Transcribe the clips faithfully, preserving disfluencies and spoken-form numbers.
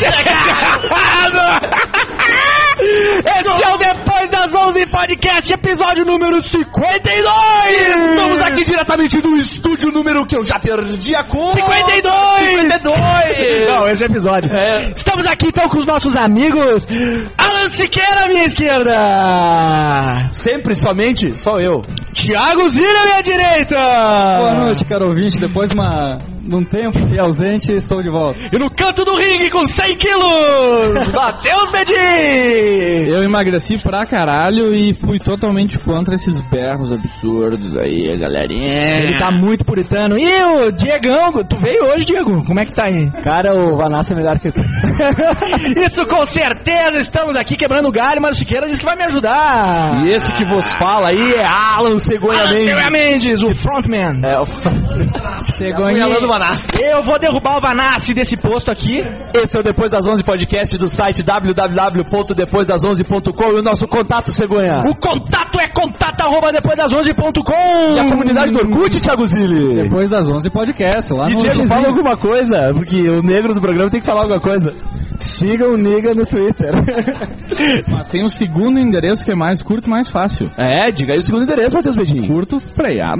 Esse é o Depois das onze Podcast, episódio número cinquenta e dois. Estamos aqui diretamente do estúdio número que eu já perdi a conta. cinquenta e dois. cinquenta e dois. Não, esse é o episódio. É. Estamos aqui então com os nossos amigos. Alan Siqueira à minha esquerda. Sempre, somente, só eu. Thiago Zira à minha direita. Boa noite, caro ouvinte. Depois de uma... num tempo que ausente, estou de volta. E no canto do ringue com cem quilos, Matheus Bedin. Eu emagreci pra caralho e fui totalmente contra esses berros absurdos aí, galerinha. Ele tá muito puritano. E o Diegão, tu veio hoje, Diego? Como é que tá aí? Cara, o Vanassa é melhor que tu. Isso com certeza, estamos aqui quebrando galho, mas o Siqueira disse que vai me ajudar. E esse que vos fala aí é Alan Cegonha Alan Mendes. Cegonha Mendes, o frontman. É, o Cegonha do Vanassi. Eu vou derrubar o Vanassi desse posto aqui. Esse é o Depois das onze podcast do site w w w ponto depois das onze ponto com e o nosso contato, Cegonha. O contato é contato arroba depois das onze ponto com. E a comunidade do Orkut, Thiago Zilli. Depois das onze podcast, lá e no Diego, X. fala alguma coisa, porque o negro do programa tem que falar alguma coisa. Siga o Niga no Twitter. Mas tem um segundo endereço que é mais curto e mais fácil. É, diga aí o segundo endereço, Matheus Bedin. Curto freada.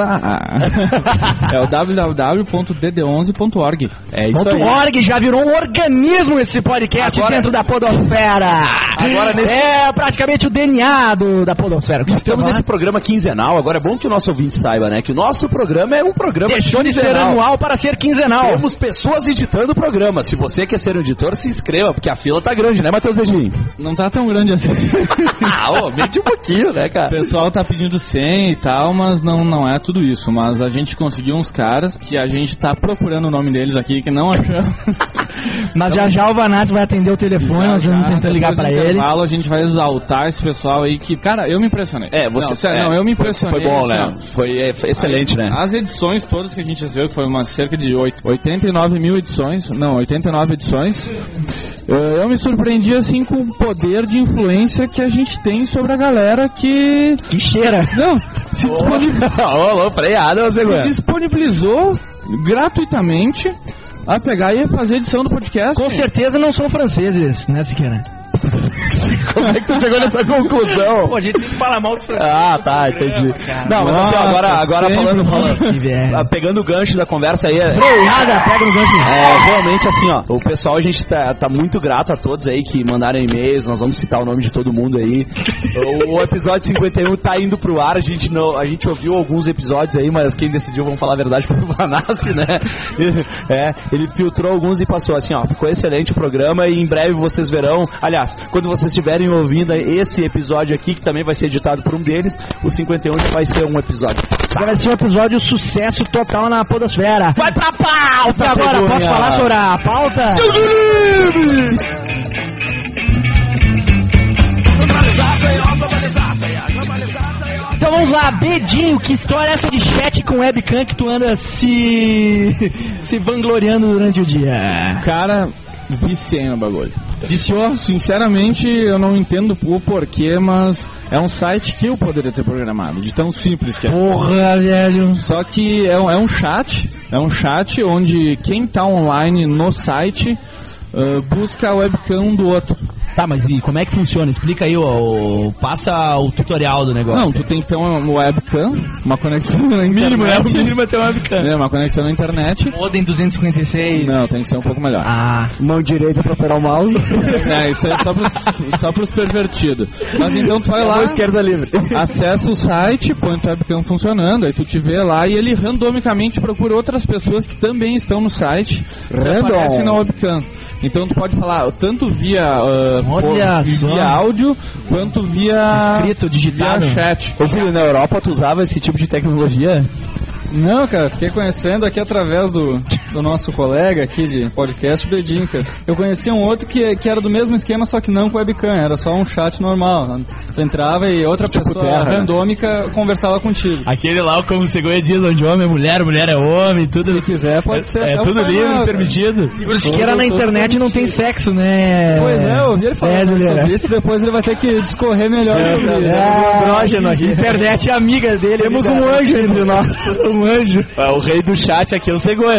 É o w w w ponto d d onze ponto org. É isso aí. .org, já virou um organismo esse podcast agora, dentro da podosfera. Agora nesse... É praticamente o D N A do, da podosfera. Estamos nesse programa quinzenal. Agora é bom que o nosso ouvinte saiba, né? Que o nosso programa é um programa Deixou quinzenal. de ser anual para ser quinzenal. Temos pessoas editando o programa. Se você quer ser um editor, se inscreva, porque a fila tá grande, né, Matheus Bedin? Não tá tão grande assim. Ah, ô, mede um pouquinho, né, cara? O pessoal tá pedindo cem e tal, mas não, não é tudo isso. Mas a gente conseguiu uns caras que a gente tá procurando o nome deles aqui, que não achamos. Mas já já o Vanassi vai atender o telefone, nós vamos tentar ligar pra ele. A gente vai exaltar esse pessoal aí que, cara, eu me impressionei. É, você... Não, sério, é, não, eu me foi, impressionei. Foi bom, né? Assim, foi, é, foi excelente, as, né? As edições todas que a gente viu, que foi uma cerca de oitenta e nove mil edições, não, oitenta e nove edições, eu, eu me surpreendi, assim, com o poder de influência que a gente tem sobre a galera que... Que cheira. Não, se disponibilizou... Ô, freada, você se disponibilizou gratuitamente a pegar e fazer edição do podcast. Com certeza não são franceses, né, Siqueira? Como é que tu chegou nessa conclusão? Pô, a gente tem que falar mal dos franceses. Ah, tá, entendi. Não, mas assim, ó, agora, agora falando, falando pegando o gancho da conversa aí. Nada, pega no gancho. É, realmente assim, ó, o pessoal, a gente tá, tá muito grato a todos aí que mandaram e-mails, nós vamos citar o nome de todo mundo aí. O, o episódio cinquenta e um tá indo pro ar, a gente, não, a gente ouviu alguns episódios aí, mas quem decidiu, vamos falar a verdade, foi o Vanassi, né? É, ele filtrou alguns e passou assim, ó, ficou excelente o programa e em breve vocês verão, aliás, quando vocês estiverem ouvindo esse episódio aqui, que também vai ser editado por um deles, o cinquenta e um já vai ser um episódio. Vai ser um episódio sucesso total na podosfera. Vai pra pauta! E agora, Cegonha. posso falar sobre a pauta? Então vamos lá, Bedinho, que história é essa de chat com webcam que tu anda se se vangloriando durante o dia? Cara, viciei no bagulho. Viciou? Sinceramente, eu não entendo o porquê, mas é um site que eu poderia ter programado, de tão simples que é. Porra, velho. Só que é um, é um chat, é um chat onde quem tá online no site uh, busca a webcam do outro. Tá, mas e como é que funciona? Explica aí, o, o, passa o tutorial do negócio. Não, tu tem que ter uma, uma webcam, uma conexão na internet. Mínimo, né? O mínimo é ter uma webcam. É, uma conexão na internet. Modem duzentos e cinquenta e seis. Não, tem que ser um pouco melhor. Ah. Mão direita pra operar o mouse. É, isso aí é só pros, só pros pervertidos. Mas então tu vai lá, esquerda livre. acessa o site, põe tua webcam funcionando, aí tu te vê lá e ele randomicamente procura outras pessoas que também estão no site e aparecem na webcam. Então tu pode falar tanto via, uh, Olha por, via áudio quanto via escrito, digitado, via chat. Ô filho, na Europa tu usava esse tipo de tecnologia? Não, cara, fiquei conhecendo aqui através do, do nosso colega aqui de podcast, Bedin, cara. Eu conheci um outro que, que era do mesmo esquema, só que não com webcam, era só um chat normal. Tu entrava e outra tipo pessoa terra, randômica, né, conversava contigo. Aquele lá, como o Cegonha diz, onde homem é mulher, mulher é homem, tudo... Se quiser, pode é, ser. É tudo livre, lá, permitido. Por Siqueira na internet não tem sexo, né? Pois é, eu ouvi ele falando é, sobre isso, depois ele vai ter que discorrer melhor é, sobre isso. É, andrógeno aqui. Internet é amiga dele. Temos um anjo entre nós. Um anjo. É, o rei do chat aqui é o Cegonha, não sei o que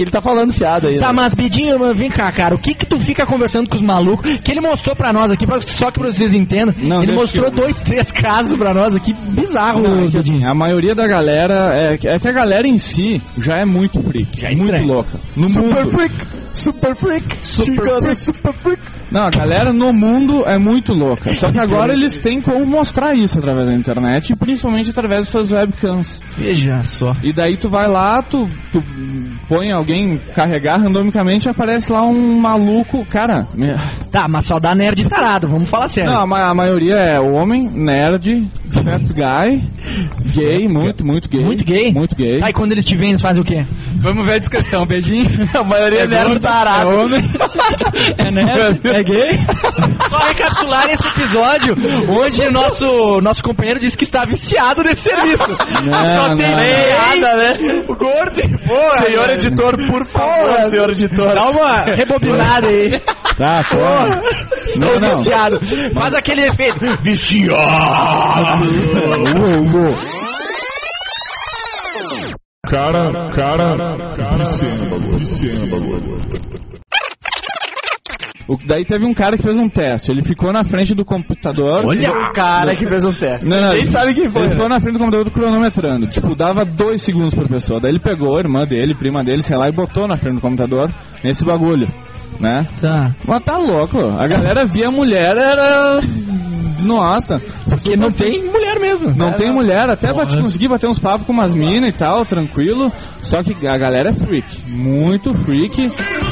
que ele tá falando fiado aí. Tá, né? mas Bidinho, vem cá, cara. O que que tu fica conversando com os malucos? Que ele mostrou pra nós aqui, só que pra vocês entendam. Não, ele deixa mostrou que eu- dois, três casos pra nós aqui. Bizarro, Não, é que, Bidinho. assim, a maioria da galera é, que- é que a galera em si já é muito freak, Já é muito estranho. louca. No Super mundo. freak, super freak, super freak, super freak. Não, a galera no mundo é muito louca. Só que agora eles têm como mostrar isso através da internet e principalmente através das suas webcams. Veja só. E daí tu vai lá, tu, tu põe alguém carregar randomicamente e aparece lá um maluco, cara. me- Tá, mas só dá nerd tarado, vamos falar sério. Não, a, ma- a maioria é homem, nerd, fat guy, gay, muito, muito gay. Muito gay? Muito gay. Tá, e quando eles te veem, eles fazem o quê? Vamos ver a descrição, beijinho. A maioria é nerd tarado. É homem. É nerd? É gay? Só recapitular esse episódio onde nosso, nosso companheiro disse que está viciado nesse serviço. Só não, tem não. piada, né? O gordo. Porra, Senhor velho. editor, por favor, senhor editor. Dá uma rebobinada aí. Tá, porra. Estou Não, não. viciado. Faz aquele efeito. Viciado. Uou, uou. Cara, cara, viciando bagulho, viciando bagulho. O- Daí teve um cara que fez um teste. Ele ficou na frente do computador. Olha o cara que fez um teste. Não, não, Quem sabe quem foi. Ele né? ficou na frente do computador cronometrando. Tipo, dava dois segundos por pessoa. Daí ele pegou a irmã dele, prima dele, sei lá, e botou na frente do computador nesse bagulho, né? Tá. Mas tá louco. A galera via a mulher, era... Nossa. Porque não tem mulher mesmo. Não tem mulher, até bate, consegui bater uns papos com umas minas e tal, tranquilo. Só que a galera é freak. Muito freak.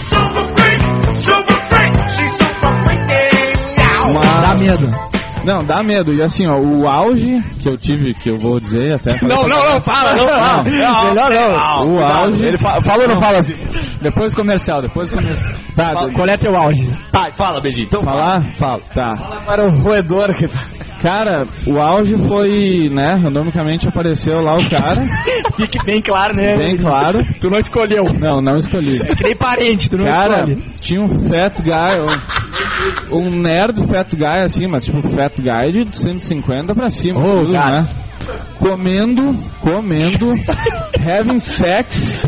Mas- Dá medo. Não, dá medo. E assim, ó, o auge que eu tive, que eu vou dizer até... Não, não, não, fala, não fala. Melhor não. O auge... Ele fa fala ou não fala assim? Depois comercial, depois comercial. Tá, Qual, qual é teu auge? Tá, fala, beijinho. Então falar? Fala. Tá. Agora o roedor que tá. Cara, o auge foi, né, randomicamente apareceu lá o cara, Fique bem claro, né? bem claro. Tu não escolheu. Não, não escolhi. É que nem parente, tu não Cara, escolhe. tinha um fat guy, um, um nerd fat guy assim, mas tipo fat guy de cento e cinquenta pra cima, Oh, tudo, cara. né? Comendo, comendo, having sex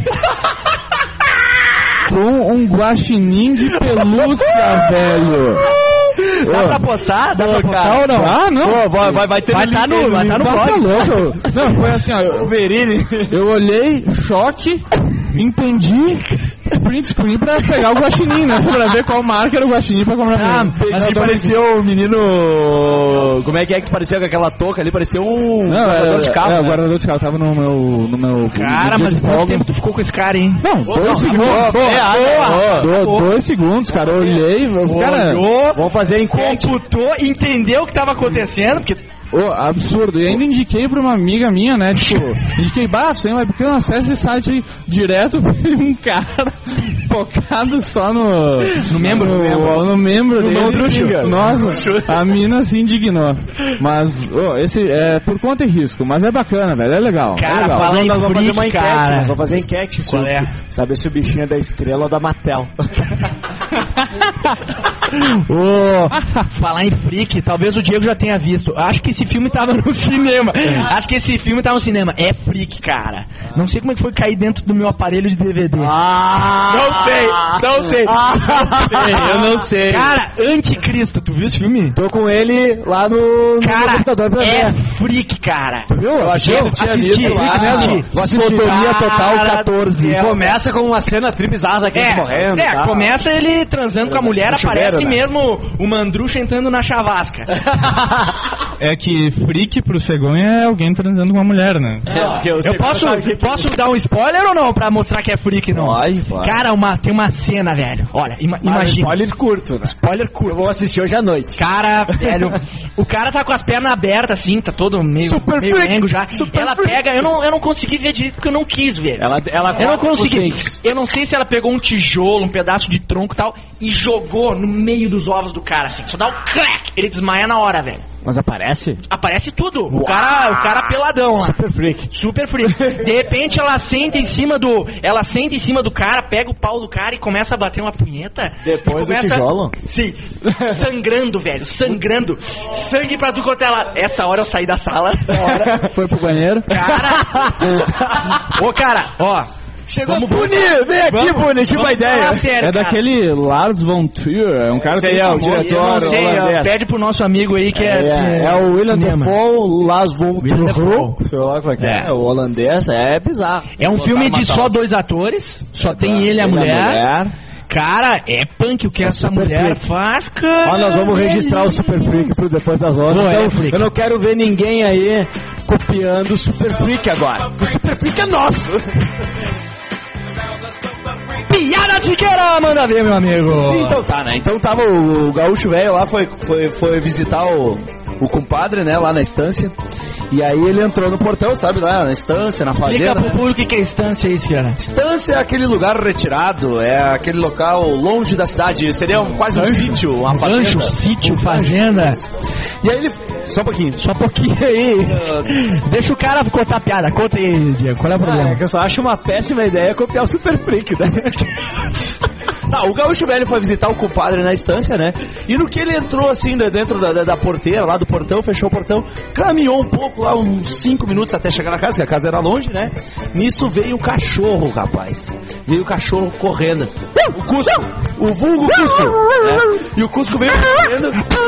com um guaxinim de pelúcia, velho. Dá Ô, pra postar? Dá Ô, pra postar cara. ou não? Ah, não. Pô, vai, vai, vai ter Vai no tá link no- aí, vai tá no Tá blog. louco? Não, foi assim, ó. Eu, Verini. eu olhei, choque, entendi, print screen pra pegar o guaxinim, né? Pra ver qual marca era o guaxinim pra comprar pra Ah, mim. mas Ali eu tô- pareceu o menino. Como é que é que tu parecia com aquela touca ali? Parecia um Não, guardador era, de carro. é, né? o guardador de carro tava no meu... No meu Cara, no mas dia de quanto folga. tempo tu ficou com esse cara, hein? Não, não, dois segundos. boa, Boa, boa, boa. boa. Dois segundos, cara. Eu olhei, eu- cara... Olhou, Vamos fazer a enquete. computou, entendeu o que tava acontecendo, porque Ô, absurdo. E ainda indiquei pra uma amiga minha, né? Tipo, indiquei, bah, tu tem uma pequena acessa esse site aí, direto veio um cara focado só no... No membro, No, no membro. no membro dele. Mandrucho. Nossa, a mina se indignou. Mas, ô, esse é por conta e risco, mas é bacana, velho, é legal. Cara, é legal. fala em Nós vamos fazer uma freak, enquete. cara. Nós vamos fazer enquete. Qual sobre- é? Saber se o bichinho é da Estrela ou da Mattel. Ô, falar em freak, talvez o Diego já tenha visto. Acho que esse filme tava no cinema. Acho que esse filme tava no cinema. É freak, cara. Não sei como é que foi cair dentro do meu aparelho de D V D. Ah! Não sei, não sei. Não sei, eu não sei. Cara, Anticristo, tu viu esse filme? Tô com ele lá no, no Cara, computador pra é ver. freak, cara. Viu? Eu achei que tinha Assisti, visto lá. assisti. Vou assistir. Sodomia Total Cara catorze. do céu. Começa com uma cena tri bizarra daqueles É, morrendo. é tá? começa ele transando com a mulher, No chuveiro, aparece né? mesmo o Mandrucha entrando na chavasca. É que freak pro cegonha é alguém transando com uma mulher, né? É, porque eu Eu sei posso, que que- posso dar um spoiler ou não pra mostrar que é freak, não? Pode, pode. Cara, uma, tem uma cena, velho. Olha, ima- Mas imagina. spoiler curto, né? Spoiler Eu curto. vou assistir hoje à noite. Cara, velho, o cara tá com as pernas abertas assim, tá todo meio, Super meio freak, lengo já. super Ela freak. pega, eu não, eu não consegui ver direito porque eu não quis ver. Ela, ela Eu não corta consegui. vocês. Eu não sei se ela pegou um tijolo, um pedaço de tronco e tal, e jogou no meio dos ovos do cara, assim. Só dá um crack, ele desmaia na hora, velho. Mas aparece? Aparece tudo. O cara, o cara peladão lá. Super freak. Super frio. De repente ela senta em cima do. Ela senta em cima do cara, pega o pau do cara e começa a bater uma punheta. Depois E do começa- tijolo? Sim. Sangrando, velho. Sangrando. Sangue pra tu quanto ela. Essa hora eu saí da sala. Foi pro banheiro. Cara. Ô, cara, ó. Chegou o Puni, vem aqui, Puni, tive uma ideia. Sério, É daquele Lars von Trier, é um cara que Sei, é o famoso. diretor. Eu não sei, holandês. ó, pede pro nosso amigo aí que é... É, assim, é o William cinema. Dafoe, Lars von Willem Trier. Dafoe. Sei lá como é que é. É. O holandês é bizarro. É um filme de Botaram só uma dois atores, só É, tem ele e a mulher. Cara, é punk o que essa mulher freak. faz, cara. Ó, nós vamos registrar o Super Freak pro depois das horas. Boa, Então, é, Freak. eu não quero ver ninguém aí copiando o Super Freak agora. O Super Freak é nosso. Piada tiqueira, manda ver, meu amigo. Então tá, né? Então tava o, o gaúcho velho lá, foi, foi, foi visitar o, o compadre, né, lá na estância. E aí ele entrou no portão, sabe, lá na estância, na Explica fazenda. pro Né? público o que é estância aí, cara. Estância é aquele lugar retirado, é aquele local longe da cidade, seria um, quase um sítio, uma fazenda. Rancho, sítio, fazenda. E aí ele... Só um pouquinho. Só um pouquinho aí. Deixa o cara contar a piada. Conta aí, Diego. Qual é o problema? Ah, é que eu só acho uma péssima ideia copiar o Super Freak, né? Tá, o gaúcho velho foi visitar o compadre na estância, né? E no que ele entrou assim dentro da, da, da porteira, lá do portão, fechou o portão, caminhou um pouco lá, uns cinco minutos até chegar na casa, que a casa era longe, né? Nisso veio um cachorro, rapaz. Veio o cachorro correndo. O Cusco, o vulgo Cusco, né? E o Cusco veio correndo.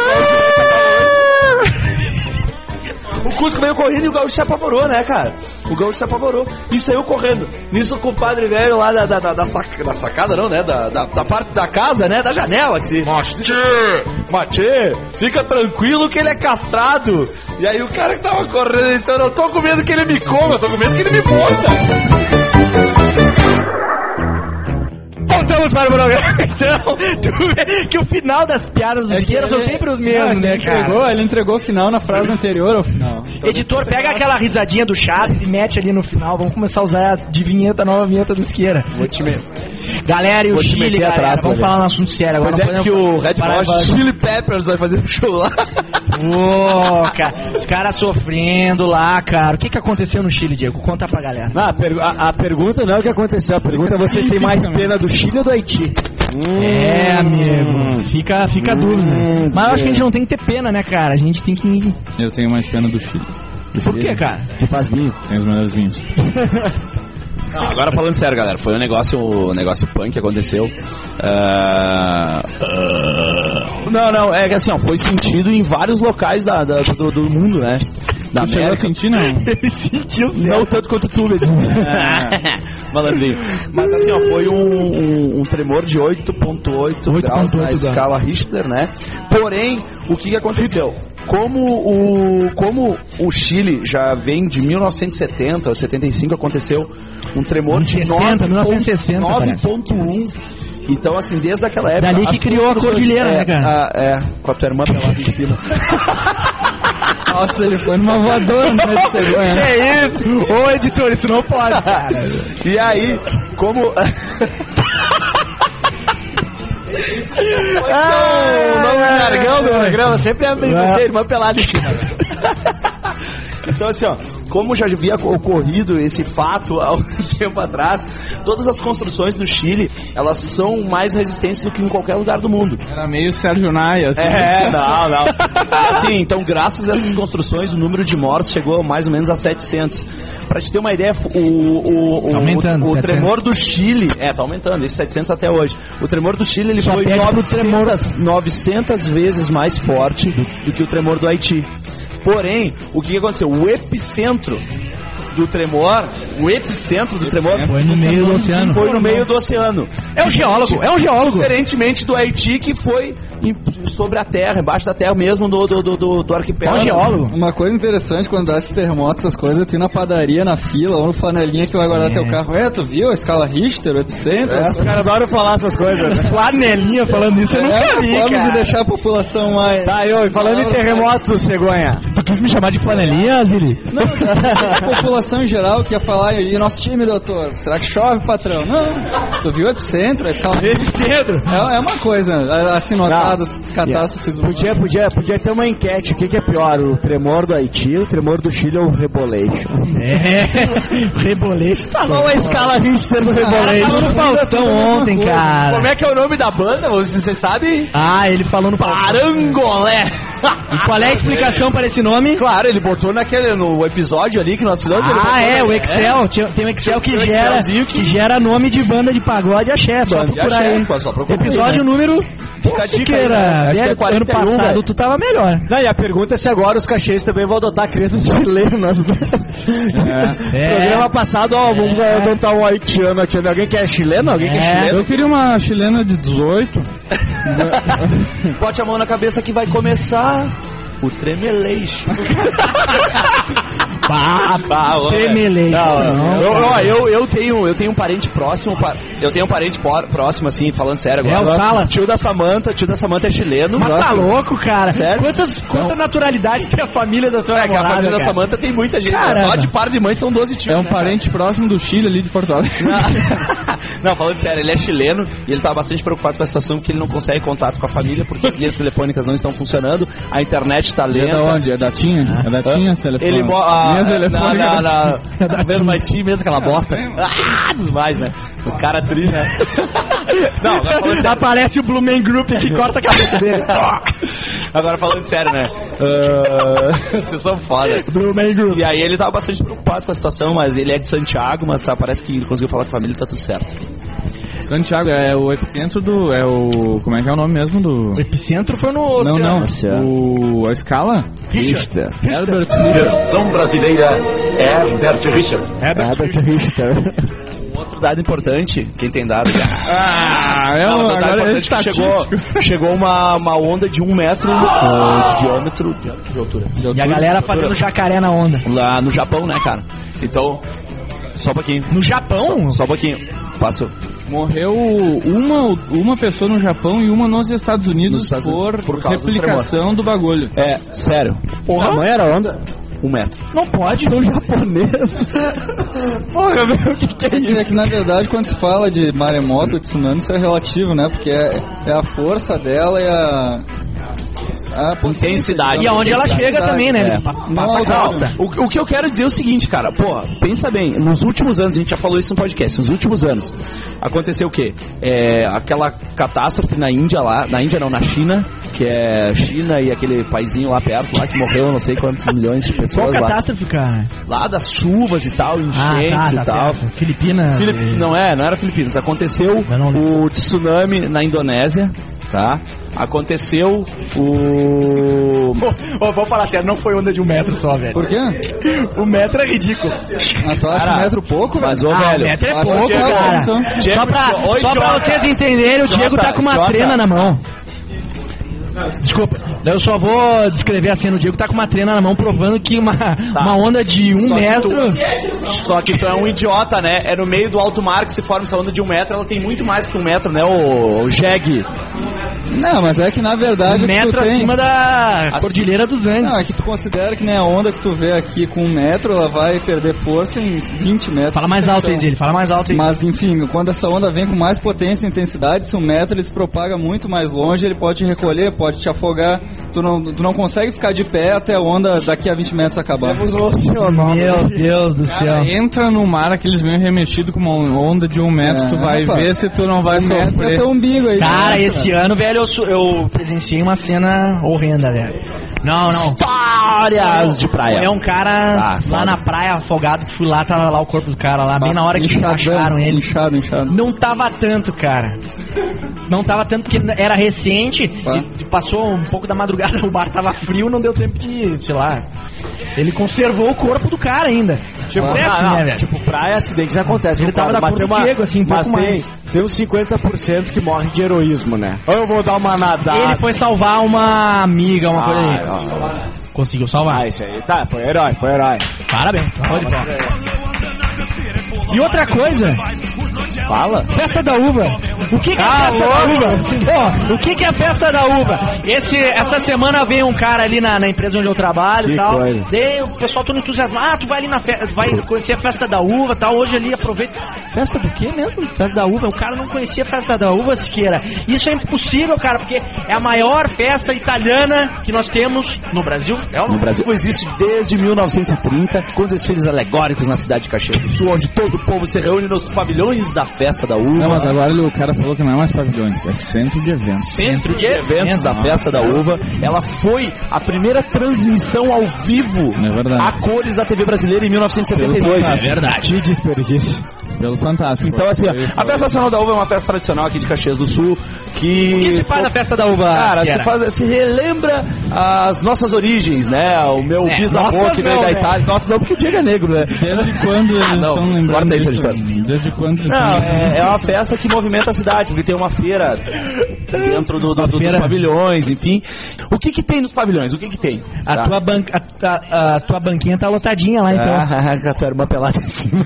O Cusco veio correndo e o gaúcho se apavorou, né, cara? O gaúcho se apavorou e saiu correndo. Nisso o compadre velho lá da, da, da, da, sac, da sacada, não, né? Da, da, da parte da casa, né? Da janela. Que se... Machê! Machê! Fica tranquilo que ele é castrado. E aí o cara que tava correndo disse, eu não tô com medo que ele me coma, eu tô com medo que ele me morda. Voltamos para o programa. Então, tu vê que o final das piadas dos Siqueira são sempre os mesmos, né, ele entregou, cara? ele entregou o final na frase anterior ao final. Então, Editor, pega aquela risadinha do Chaves e mete ali no final. Vamos começar a usar de vinheta, a nova vinheta do Siqueira. Vou te meter. Galera, e o Vou te Chile, meter galera. atrás, Vamos velho. falar no assunto sério agora. Mas é não que podemos o Red parar de Hot falar- Chili Peppers vai fazer um show lá. Ô, cara, os caras sofrendo lá, cara. O que que aconteceu no Chile, Diego? Conta pra galera. Não, a, per- a- a pergunta não é o que aconteceu, a pergunta é você tem mais pena do Chile ou do Haiti? É, amigo. Fica, fica a dúvida. Hum, Mas eu acho que a gente não tem que ter pena, né, cara? A gente tem que... eu tenho mais pena do Chile. Por que, cara? Que faz vinho. Tem os melhores vinhos. Não, agora falando sério, galera, foi um negócio, um negócio punk que aconteceu. Ah, Não, não, é que assim, ó, foi sentido em vários locais da, da- do, do mundo, né? Da Tu chegou a América. sentir, não? Ele sentiu certo. Não tanto quanto tu, Ledinho. Malandrinho. Mas assim, ó, foi um, um, um tremor de oito ponto oito graus na escala Richter, né? Porém, o que, que aconteceu? Como o, como o Chile já vem de mil novecentos e setenta, setenta e cinco, aconteceu um tremor de sessenta, mil novecentos e sessenta, nove ponto um. Então, assim, desde aquela época... Dali que as criou a construções- cordilheira, é, né, cara? a- é, com a tua irmã pelada em cima. Nossa, ele foi numa voadora no meio de cegonha. Que é isso? Ô, editor, isso não pode, cara. E aí, como... Ah, o nome é. largão do programa sempre é É. você, irmã pelada em cima. Então, assim, ó, como já havia ocorrido esse fato há um tempo atrás, todas as construções no Chile, elas são mais resistentes do que em qualquer lugar do mundo. Era meio Sérgio Naia, assim. É, não, não. Assim, então, graças a essas construções, o número de mortos chegou mais ou menos a setecentos. Pra te ter uma ideia, o, o, o, Tá aumentando, o, o setecentos. tremor do Chile... É, tá aumentando, esse setecentos até hoje. O tremor do Chile, ele Só foi pede pro novecentas, novecentas vezes mais forte do, do que o tremor do Haiti. Porém, o que que aconteceu? O epicentro do tremor, o epicentro do tremor Foi no meio do oceano. foi no meio do oceano. É um geólogo, é um geólogo. Diferentemente do Haiti, que foi em- sobre a terra, embaixo da terra mesmo do, do, do, do, do É um arquipélago. geólogo. Uma coisa interessante quando dá esses terremotos, essas coisas, tu ir na padaria, na fila, ou no flanelinha que vai guardar É. teu carro. É, tu viu a escala Richter, o epicentro? É, os caras adoram falar essas coisas. Né? Flanelinha falando isso, eu nunca É, vi, formas cara. de deixar a população mais... Tá, eu, e falando em terremotos, cegonha. Tu quis me chamar de flanelinha, Zili? Não, a população em geral que ia falar, e nosso time, doutor, será que chove, patrão? Não, tu viu o epicentro, a escala Epicentro. É, é uma coisa, assim, notada. catástrofes. Yeah. Podia, podia, podia ter uma enquete. O que, que é pior, o tremor do Haiti, o tremor do Chile ou o Rebolation? É, Rebolation tá louco. Qual a escala Richter do Rebolation? Falou no Faustão ontem, cara. Como é que é o nome da banda? Você, você sabe? Ah, ele falou no Parangolé. E qual é a explicação para esse nome? Claro, ele botou naquele, no episódio ali que nós fizemos. Ah, é, o Excel. É. Tem um Excel que gera, que gera nome de banda de pagode e axé. Só procurar aí. Só procurar episódio aí, né? Número... Fica a dica aí, né? Acho que é quarenta e um, ano passado véio. Tu tava melhor. Não, e a pergunta é se agora os cachês também vão adotar crianças chilenas, né? É. É. Programa passado, ó, vamos é. adotar um haitiano aqui. Alguém quer chileno? Alguém é. quer chileno? Eu queria uma chilena de dezoito. Bote a mão na cabeça que vai começar o Tremeleixo. Pá, pá, Tremeleixo. Eu, eu, eu, tenho, eu tenho um parente próximo, eu tenho um parente próximo, assim, falando sério agora. É o Salas. Tio da Samanta, tio da Samanta é chileno. Mas tá louco, cara. Sério? Quantas, quanta naturalidade tem a família da tua É que a família cara. da Samanta tem muita gente. Caramba. Só de par de mãe são doze tios. É um né, parente cara? próximo do Chile ali de Porto Alegre. Não, falando sério, ele é chileno e ele tá bastante preocupado com a situação porque ele não consegue contato com a família porque as linhas telefônicas não estão funcionando, a internet tá lenta. É da onde? É da Tinha? É da Tinha, telefone. Ele mora na, na, na, tá vendo mais time mesmo aquela bosta? Ah, demais, né? Os caras tri, né? Não, agora falando sério. Aparece o Blue Man Group que corta a cabeça dele. Agora falando sério, né? Uh, vocês são foda. Blue Man Group. E aí ele tava bastante preocupado com a situação, mas ele é de Santiago, mas tá, parece que ele conseguiu falar com a família e tá tudo certo. Santiago é o epicentro do... É o... Como é que é o nome mesmo do... O epicentro foi no Não, oceano. não. O... A escala? Richter. Herbert Richter. Versão brasileira Herbert Richter. Herbert Richter. Um outro dado importante, quem tem dado... Ah, é um um dado importante que chegou, chegou uma, uma onda de um metro uh, de diâmetro, diâmetro de altura. De altura. E a galera fazendo jacaré na onda. Lá no Japão, né, cara? Então... Só um pouquinho. No Japão? Só, só um pouquinho. Passou. Morreu uma, uma pessoa no Japão e uma nos Estados Unidos, nos Estados Unidos por, por replicação do, do bagulho. É, sério. Porra. Tamanho era onda? Um metro. Não pode, sou japonês. Porra, meu, o que, que é isso? É que na verdade quando se fala de maremoto, de tsunami, isso é relativo, né? Porque é, é a força dela e a... A intensidade. E aonde ela chega também, né? É. Passa a costa. O, o que eu quero dizer é o seguinte, cara. Pô, pensa bem. Nos últimos anos, a gente já falou isso no podcast. Nos últimos anos, aconteceu o quê? É, aquela catástrofe na Índia lá. Na Índia não, na China. Que é China e aquele paizinho lá perto, lá que morreu não sei quantos milhões de pessoas. Qual lá. catástrofe, cara? Lá das chuvas e tal, enchentes ah, tá, tá e tal. Certo. Filipinas. Filip... Não é, não era Filipinas. Aconteceu não, não. o tsunami na Indonésia. Tá? Aconteceu o... Oh, vamos falar sério, não foi onda de um metro só, velho. Por quê? O metro é ridículo. Ah, tu acha um metro pouco, velho? Mas, ô, ah, velho... o metro é pouco, Diego, cara. Então. Diego, só pra, Oi, só pra vocês entenderem, o Jota, Diego tá com uma Jota. trena na mão. Desculpa, eu só vou descrever a cena. O Diego tá com uma trena na mão provando que uma, tá. uma onda de um só metro... Que tu, só que tu é um idiota, né? É no meio do alto mar que se forma essa onda de um metro. Ela tem muito mais que um metro, né, o, o Jeg? Não, mas é que na verdade... Um metro tem... acima da assim... Cordilheira dos Andes. Não, é que tu considera que nem a onda que tu vê aqui com um metro, ela vai perder força em vinte metros. Fala mais alto aí, ele fala mais alto aí. Mas enfim, quando essa onda vem com mais potência e intensidade, se um metro ele se propaga muito mais longe, ele pode te recolher, pode te afogar. Tu não, tu não consegue ficar de pé até a onda daqui a vinte metros acabar. Meu Deus do céu. Cara, entra no mar aqueles meio remetidos com uma onda de um metro, é, tu vai rapaz, ver se tu não vai um sofrer. É teu umbigo aí, cara, esse ano, velho, eu, eu presenciei uma cena horrenda, velho. Não, não. Histórias de praia. É um cara ah, lá foda. na praia afogado, que fui lá, tava lá o corpo do cara lá, bem na hora que inchado, acharam ele. Inchado, inchado. Não tava tanto, cara. Não tava tanto porque era recente, e passou um pouco da madrugada, o bar tava frio, não deu tempo de, sei lá. Ele conservou o corpo do cara ainda. Tipo, é assim, não, né, velho? Tipo, praia, acidentes acontecem. Ele tava da cor do Diego, assim, um mas pouco tem, mais. Tem uns cinquenta por cento que morre de heroísmo, né? Ou eu vou dar uma nadada. Ele foi salvar uma amiga, uma coisa aí. Ah, conseguiu salvar. Ah, isso aí. Tá, foi herói, foi herói. Parabéns. E outra coisa. Fala. Festa da uva. O que, que é a festa da uva? Ó, o que, que é a festa da uva? Esse, essa semana veio um cara ali na, na empresa onde eu trabalho Que e tal. coisa. Daí o pessoal todo entusiasmado. Ah, tu vai ali na festa, vai conhecer a festa da uva e tal. Hoje ali aproveita. Festa do quê mesmo? Festa da uva. O cara não conhecia a festa da uva, Siqueira. Isso é impossível, cara, porque é a maior festa italiana que nós temos no Brasil. É ou não? No Brasil existe desde mil novecentos e trinta, com desfiles alegóricos na cidade de Caxias do Sul, onde todo o povo se reúne nos pavilhões da festa da uva. Não, mas agora o cara falou que não é mais pavilhões, é centro de eventos. Centro de eventos da festa da uva. Ela foi a primeira transmissão ao vivo É verdade. a cores da T V brasileira em mil novecentos e setenta e dois. É verdade. Que desperdício. Pelo Fantástico. Então, assim, ó, Foi- a Festa Nacional da Uva é uma festa tradicional aqui de Caxias do Sul que... O que se faz na festa da uva? Cara, se, Siqueira? faz, se relembra as nossas origens, né? O meu É, bisavô nossas que veio não, da né? Itália. Nossa, não, porque o Diego é negro, né? Desde quando eles Ah, não. estão lembrando Guarda isso, disso? editor. Desde quando eles Não, estão é, é uma festa que movimenta a cidade, porque tem uma feira dentro do, do- do- dos feira. pavilhões, enfim. O que que tem nos pavilhões? O que que tem? A, Tá? tua ban... a, a- a tua banquinha tá lotadinha lá, então. Ah, com a tua irmã pelada em cima.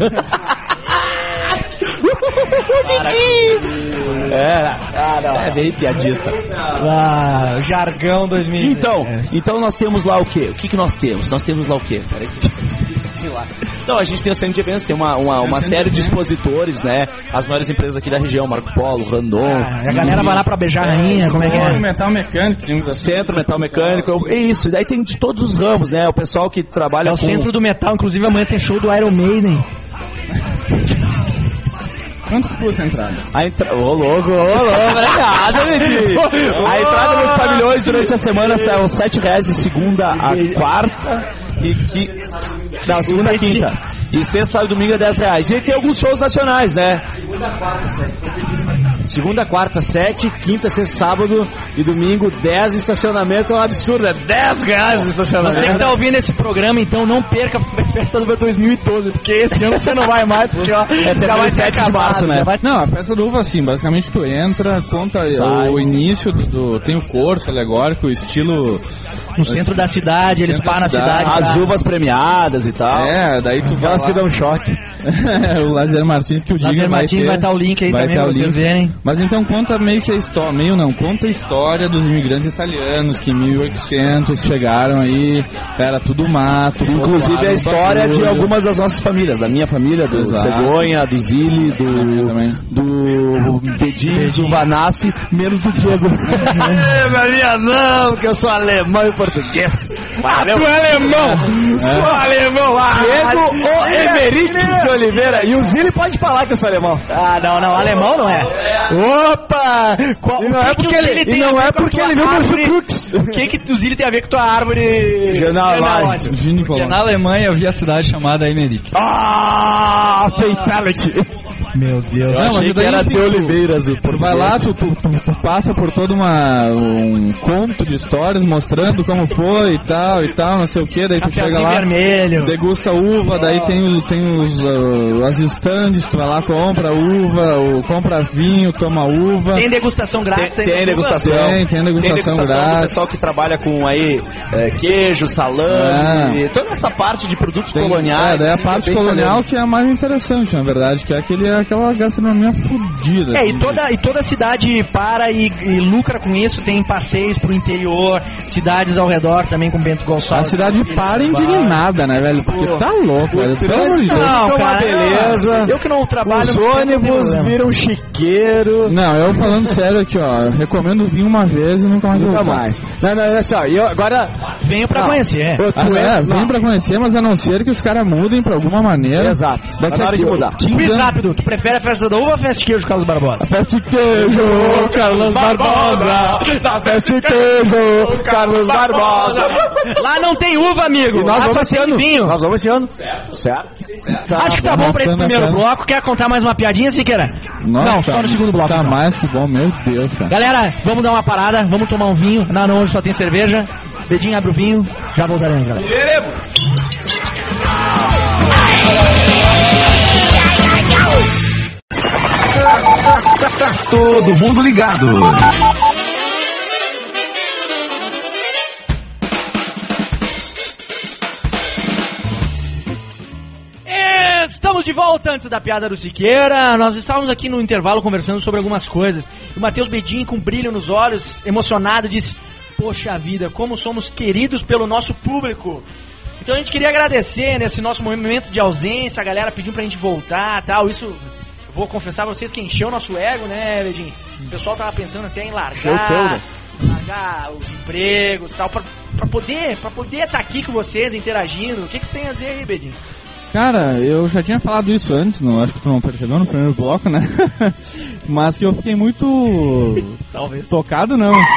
É, ah, não. É bem piadista. Ah, jargão dois mil e dez. Então, então nós temos lá o quê? O que que nós temos? Nós temos lá o quê? Peraí que... Então, a gente tem o centro de eventos, tem uma, uma, uma série de expositores, né? As maiores empresas aqui da região, Marco Polo, Randon. Ah, a galera vai lá pra beijar a rainha, como é que Fora o é? metal mecânico, tínhamos assim. Centro Metal Mecânico, é isso. E daí tem de todos os ramos, né? O pessoal que trabalha É o com... centro do metal, inclusive amanhã tem show do Iron Maiden. Quanto que custa a entrada? A entra... Ô, louco, ô, louco, obrigado, Vitinho. A entrada nos pavilhões durante a semana são sete reais de segunda a quarta e que... Não, segunda a quinta. E sexta, sábado e domingo é dez reais. E tem alguns shows nacionais, né? Segunda, quarta, sete, quinta, sexta, sábado e domingo, dez. Estacionamento é um absurdo, é dez reais de estacionamento. Você que tá ouvindo esse programa, então não perca a festa do dois mil e doze, porque esse ano você não vai mais, porque ó, É já vai ser sete de março, né? já vai- Não, a festa da uva, assim, basicamente tu entra, conta Sai. o início do, do- tem o curso alegórico, o estilo... No centro da cidade, eles Centro param da na cidade. cidade. As pra- uvas premiadas e tal. É, daí tu vai Aquelas lá... que dão choque. o Lazer Martins que o diga Lazer vai Martins ter, vai estar o link aí vai também ter pra o vocês link. verem. Mas então conta meio que a história, meio não, conta a história dos imigrantes italianos que em mil e oitocentos chegaram aí, era tudo mato. Inclusive a povoado, história de bagulho. algumas das nossas famílias, da minha família, do Exato. Cegonha, do Zili, Da minha do, também. do Bedinho, do Vanassi, menos do Diego. Na minha não, porque eu sou alemão e português. Ah, tu é alemão! Sou alemão! Ah, Diego o Emerick de Oliveira. E o Zili pode falar que eu sou alemão. Ah, não, não, alemão não é. Opa! Qual- E não o que é que porque o Zili ele, tem e a não ver é com a porque tua ele viu o árvore? Crux. O que que o Zili tem a ver com tua árvore Genealógica. Porque na Alemanha eu vi a cidade chamada Emerick. Ah, fatality. Meu Deus. Eu Não, achei mas que daí, era assim, de Oliveiras, o Tu vai lá, tu, tu, tu- tu passa por todo uma, um conto de histórias mostrando como foi e tal e tal, não sei o que, daí tu chega Cafézinho lá, vermelho. degusta uva, daí tem, o- tem os, uh, as estandes, tu vai lá, compra uva, ou compra vinho, toma uva. Tem degustação grátis Tem, aí tem no degustação. Tem, tem degustação do grátis. pessoal que trabalha com aí é, queijo, salame, toda essa parte de produtos Tem- coloniais. É, daí a assim, parte bem colonial italiana. que é a mais interessante, na verdade, que é aquele, aquela gastronomia fodida. É, assim, e toda, e toda cidade para e, e lucra com isso, tem passeios pro interior, cidades ao redor também com Bento Gonçalves. A cidade para indignada, né, velho? Porque Pô, tá louco, velho. Pelo amor de Deus. Não, Então, cara, beleza. Eu que não trabalho... Os não tem ônibus problema. viram chiqueiro. Não, eu falando sério aqui, ó, eu recomendo vir uma vez e nunca mais Nunca voltar. mais. Não, não, olha só, eu agora. Venho pra Não. conhecer. Ô, tu Ah, é, entra- vem não. pra conhecer, mas a não ser que os caras mudem pra alguma maneira. Exato. Daqui Tá na hora de a- mudar. Quiz rápido, tu prefere a festa da uva ou a festa de queijo, Carlos Barbosa? Festa de queijo, Carlos Barbosa. Da festa de queijo, Carlos Barbosa. Lá não tem uva, amigo. E nós Lá vamos só esse tem ano. vinho. Nós vamos esse ano. Certo. Certo. Acho que tá bom pra esse bastante primeiro bacana. bloco. Quer contar mais uma piadinha, Siqueira? Nossa, Não, só no segundo bloco. Tá então. mais que bom, meu Deus, cara. Galera, vamos dar uma parada, vamos tomar um vinho. Não, não, hoje só tem cerveja. Bedinho abre o vinho, já voltaremos, galera. Todo mundo ligado. Estamos de de volta antes da piada do Siqueira. Nós estávamos aqui no intervalo conversando sobre algumas coisas. O Matheus Bedin, com brilho nos olhos, emocionado, disse: poxa vida, como somos queridos pelo nosso público. Então a gente queria agradecer nesse nosso momento de ausência. A galera pediu pra gente voltar e tal. Isso, eu vou confessar a vocês que encheu o nosso ego, né, Bedin? O pessoal tava pensando até em largar, teu, né? largar os empregos e tal, pra, pra poder pra poder estar aqui com vocês, interagindo. O que que tu tem a dizer aí, Bedin? Cara, eu já tinha falado isso antes, não, acho que tu não percebeu no primeiro bloco, né? Mas que eu fiquei muito Talvez. tocado, não. Não,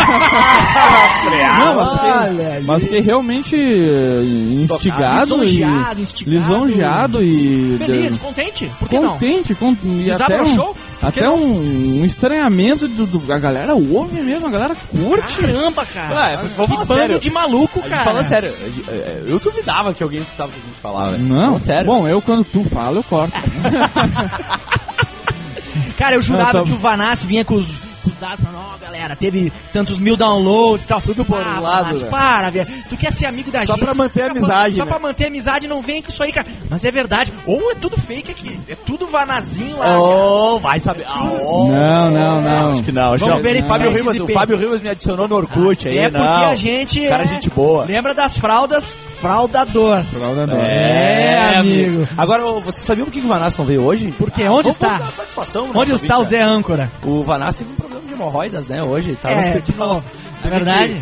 mas fiquei, mas fiquei realmente instigado, lisonjeado, e instigado. lisonjeado e Feliz, contente? Por que contente, con- e até um, show? até um, um estranhamento do, do, a galera ouve mesmo, a galera curte. Caramba, cara. Ah, é, vamos falar que bando sério. de maluco, A gente cara. fala sério, eu, eu duvidava que alguém escutava o que a gente falava. velho. Não, Não, sério. bom, eu quando tu fala, eu corto. Cara, eu jurava Não, tá- que o Vanassi vinha com os, com os dados falando: ó, galera, teve tantos mil downloads e tal. Tudo bolado, Vanassi, velho. para, velho. Tu quer ser amigo da Só gente. pra manter a Só pra- amizade, Só né? pra manter a amizade, não vem com isso aí, cara. Mas é verdade. Ou é tudo fake aqui. É tudo Vanazinho lá. Oh, vai saber. Ah, oh. Não, não, não. Acho que não, acho Vamos que não. verificar Fábio esses Ribas, I o P. Fábio Ribas me adicionou no Orkut aí, É porque não. a gente. Cara, é- gente boa. Lembra das fraldas? Fraudador. É, amigo. Agora, ô, vocês sabiam por que o Vanassi não veio hoje? Por quê? Ah, Onde vamos- está? vamos dar satisfação no Onde nosso está o ouvinte, Zé Âncora? né? O Vanassi teve um problema de hemorroidas, né, hoje. Tava É, escrito de novo. É Verdade?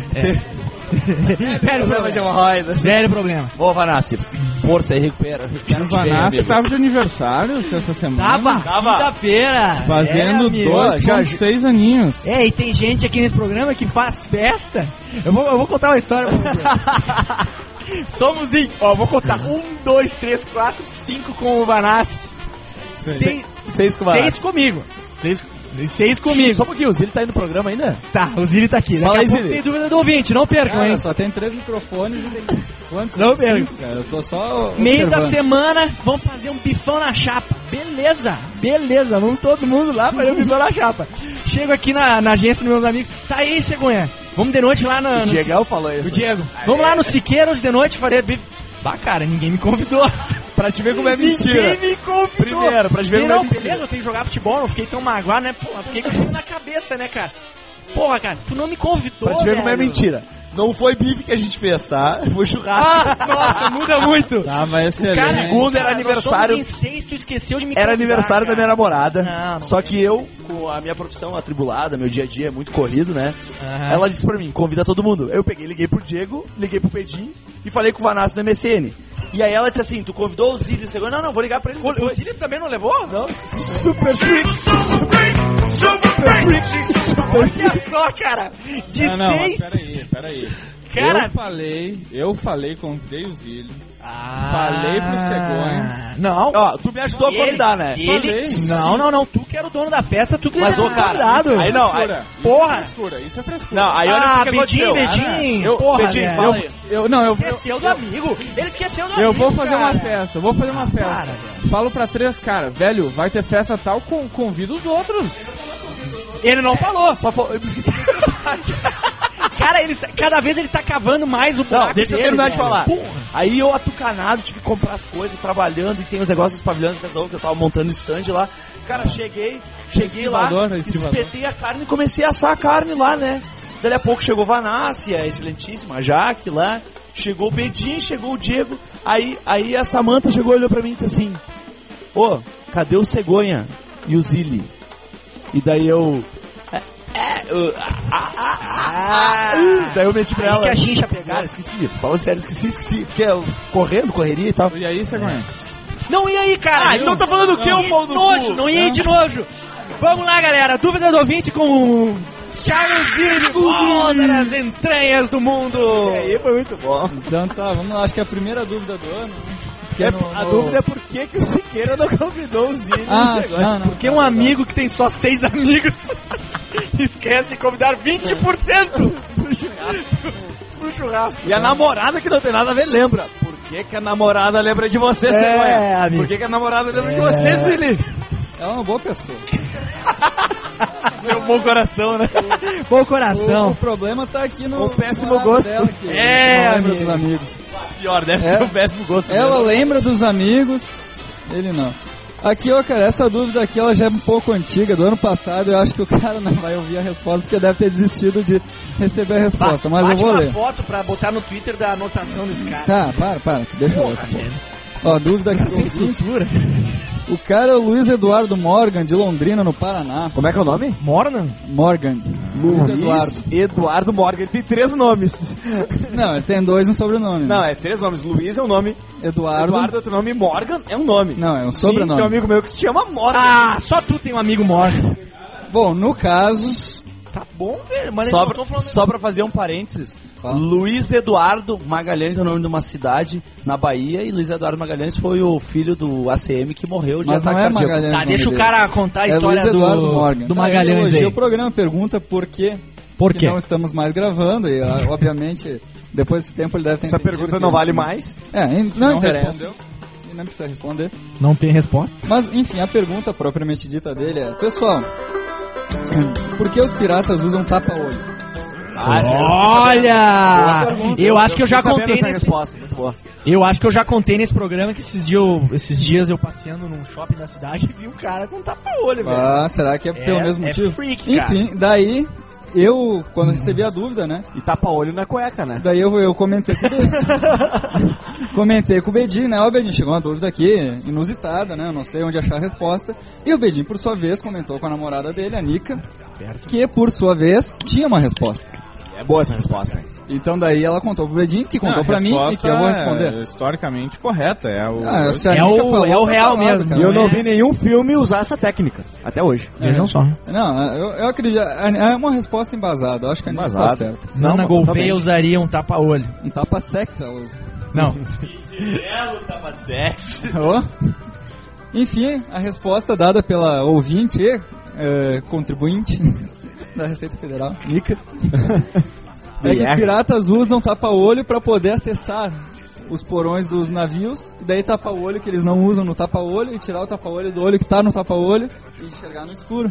Sério Sério de hemorroidas. Sério problema. Ô, Vanassi, força aí, recupera. recupera O de bem, Vanassi amigo. tava de aniversário essa semana. Tava, Tava. quinta-feira. Fazendo é, amigo. dois Já- com seis aninhos. É, e tem gente aqui nesse programa que faz festa. Eu vou, eu vou contar uma história pra você. Somos em... Ó, vou contar. Um, dois, três, quatro, cinco com o Vanassi. Seis, Seis com o seis Vanassi. comigo. Seis, seis comigo. Só um pouquinho, o Zili tá aí no programa ainda? Tá, o Zili tá aqui. Daqui Fala a aí, pouco Zili. tem dúvida do ouvinte, não percam, Cara, hein? só tem três microfones e tem quantos? Não Cinco, perco. cara. Eu tô só Meio da observando. semana, vamos fazer um bifão na chapa. Beleza, beleza, vamos todo mundo lá fazer um bifão na chapa. Chego aqui na, na agência dos meus amigos. Tá aí, Cegonha. Vamos de noite lá na, O no... Diegão falou isso. O Diego. Vamos lá no Siqueira hoje de noite, faria bife. Bah, cara, ninguém me convidou. Pra te ver como é mentira. Ninguém me convidou. Primeiro, pra te ver E como é não, mentira. beleza, eu tenho que jogar futebol, não fiquei tão magoado, né? Porra, fiquei com isso na cabeça, né, cara? Porra, cara, tu não me convidou, Pra te ver como é velho. mentira. Não foi bife que a gente fez, tá? Foi churrasco. Ah, nossa, muda muito. Tava excelente. Cara, Segundo era cara, aniversário- nós somos em seis, tu esqueceu de me Era convidar, aniversário cara. da minha namorada. Não, não Só que eu, com a minha profissão atribulada, meu dia a dia é muito corrido, né? Aham. Ela disse pra mim, convida todo mundo. Eu peguei, liguei pro Diego, liguei pro Pedim e falei com o Vanassi no M S N. E aí ela disse assim, tu convidou o Zílio? Você não, não, vou ligar pra eles O depois. Zílio também não levou? Não, super freak, super freak, Olha só, cara. De Não, não, mas seis... peraí, peraí. Cara... Eu falei, eu falei, contei o Zílio. Ah, Falei pro Cegonha. Não. Ó, tu me ajudou a convidar, né? Ele... Falei. Não, não, não. Tu que era o dono da festa, tu que Mas, era ô, cara, convidado. aí não, aí- Frescura. Porra. Isso é frescura, isso é frescura. Não, aí olha Ah, o que, que Bedinho, aconteceu. Bedinho. Eu- Porra, Bedinho, velho. fala aí. Eu, não, eu, Esqueceu do amigo. Ele esqueceu do eu, amigo, eu vou fazer cara. uma festa, eu vou fazer uma Ah, festa. para, velho. Falo pra três caras, velho, vai ter festa tal, con- convida os outros. Ele não falou. Só fo- eu me esqueci. Cara, ele, cada vez ele tá cavando mais o buraco Não, deixa eu dele, terminar de velho. falar. Porra. Aí eu atucanado, tive que comprar as coisas, trabalhando, e tem os negócios dos pavilhões da que eu tava montando o stand lá. Cara, cheguei, cheguei lá, Estivador, estivador. espetei a carne e comecei a assar a carne lá, né? Daí a pouco chegou Vanassi, a excelentíssima, a Jaque lá, chegou o Bedin, chegou o Diego, aí, aí a Samanta chegou e olhou pra mim e disse assim, ô, cadê o Cegonha e o Zili? E daí eu... É, é, eu- ah, ah, ah, ah, ah. Daí eu meti pra Aí ela. que a chincha pegou. Cara, esqueci, falando sério, esqueci, esqueci. Porque eu correndo, correria e tal. E aí, Cegonha? Não ia aí, cara. Ah, então tá falando o quê, Não ô ia pau de no nojo, cu? não ia ir de nojo. Vamos lá, galera. Dúvida do ouvinte com o Charles Zilli, voz das entranhas do mundo. E aí foi muito bom. Então tá, vamos lá, acho que é a primeira dúvida do ano. né? Porque É, no- a no- dúvida é por que, que o Siqueira não convidou o Zilli. Ah, Não sei não, não. Porque um amigo que tem só seis amigos esquece de convidar vinte por cento pro churrasco. pro churrasco. E a namorada que não tem nada a ver lembra. Por que, que a namorada lembra de você, É, Cegonha? amigo. Por que, que a namorada lembra de É. você, Zilli? Ela é uma boa pessoa. Tem um bom coração, né? Bom O, coração. o problema tá aqui no. O péssimo no lado gosto. Dela, que É, não lembra amigo. dos amigos. Pior, deve É. ter um péssimo gosto. Ela mesmo. lembra dos amigos, Ele não. Aqui, ó, cara, essa dúvida aqui, ela já é um pouco antiga, do ano passado. Eu acho que o cara não vai ouvir a resposta, porque deve ter desistido de receber a resposta, mas eu vou uma ler. foto pra botar no Twitter da anotação desse cara. Tá, para, para, deixa eu ler essa porra. Ó, dúvida aqui. Sem estrutura. O cara é o Luiz Eduardo Morgan, de Londrina, no Paraná. Como é que é o nome? Morgan? Morgan. Luiz Eduardo. Eduardo Morgan. Ele tem três nomes. Não, ele tem dois no sobrenome. Não, é três nomes. Luiz é um nome. Eduardo. Eduardo é outro nome. Morgan é um nome. Não, é um Sim, sobrenome. tem um amigo meu que se chama Morgan. Ah, só tu tem um amigo Morgan. Bom, no caso... Tá bom, velho. Mas Só, eles não pra, tão falando só pra fazer um parênteses, Fala. Luiz Eduardo Magalhães é o nome de uma cidade na Bahia, e Luiz Eduardo Magalhães foi o filho do A C M que morreu de Mas não ataque é cardíaco. Magalhães. Tá, nome deixa o dele. cara contar a É história Luiz Eduardo do, Morgan. do Tá, Magalhães ele elogia aí. o programa, pergunta por quê. Por que quê? não estamos mais gravando, e ah, obviamente, depois desse tempo ele deve ter Essa entendido pergunta que não ele- vale mais. É, em- não, Não interessa. respondeu? E não precisa responder. Não tem resposta? Mas, enfim, a pergunta propriamente dita dele é: pessoal, por que os piratas usam tapa-olho? Olha! Eu acho que eu já fiquei sabendo contei essa nesse... resposta. Muito boa. Eu acho que eu já contei nesse programa que esses dias eu, esses dias eu passeando num shopping da cidade e vi um cara com tapa-olho, velho. Ah, será que é pelo É- mesmo é motivo? freak, cara. Enfim, daí eu, quando recebi a dúvida, né? E tapa-olho na cueca, né? Daí eu, eu comentei com o Bedin. comentei com o Bedin, né? Ó, Bedin, chegou uma dúvida aqui, inusitada, né? Eu não sei onde achar a resposta. E o Bedin, por sua vez, comentou com a namorada dele, a Nika, que, por sua vez, tinha uma resposta. É boa essa resposta. Então daí ela contou pro Bedin, que contou Não, a pra mim e resposta que eu vou responder. É historicamente correta. É o. Ah, se a É Nika o- falou, é o tá real falado, mesmo. cara. E eu não é. vi nenhum filme usar essa técnica, até hoje. Vejam só. Não, eu, eu acredito. É uma resposta embasada. Eu acho que a Nika tá Embasada. certa. Nana mas Gouveia totalmente. usaria um tapa-olho. Um tapa sexy, ela usa. Não. Tava sexy. Ó. Enfim, a resposta dada pela ouvinte, eh, contribuinte da Receita Federal, Nika, é que os piratas usam tapa-olho para poder acessar os porões dos navios, e daí tapa-olho que eles não usam no tapa-olho, e tirar o tapa-olho do olho que tá no tapa-olho e enxergar no escuro.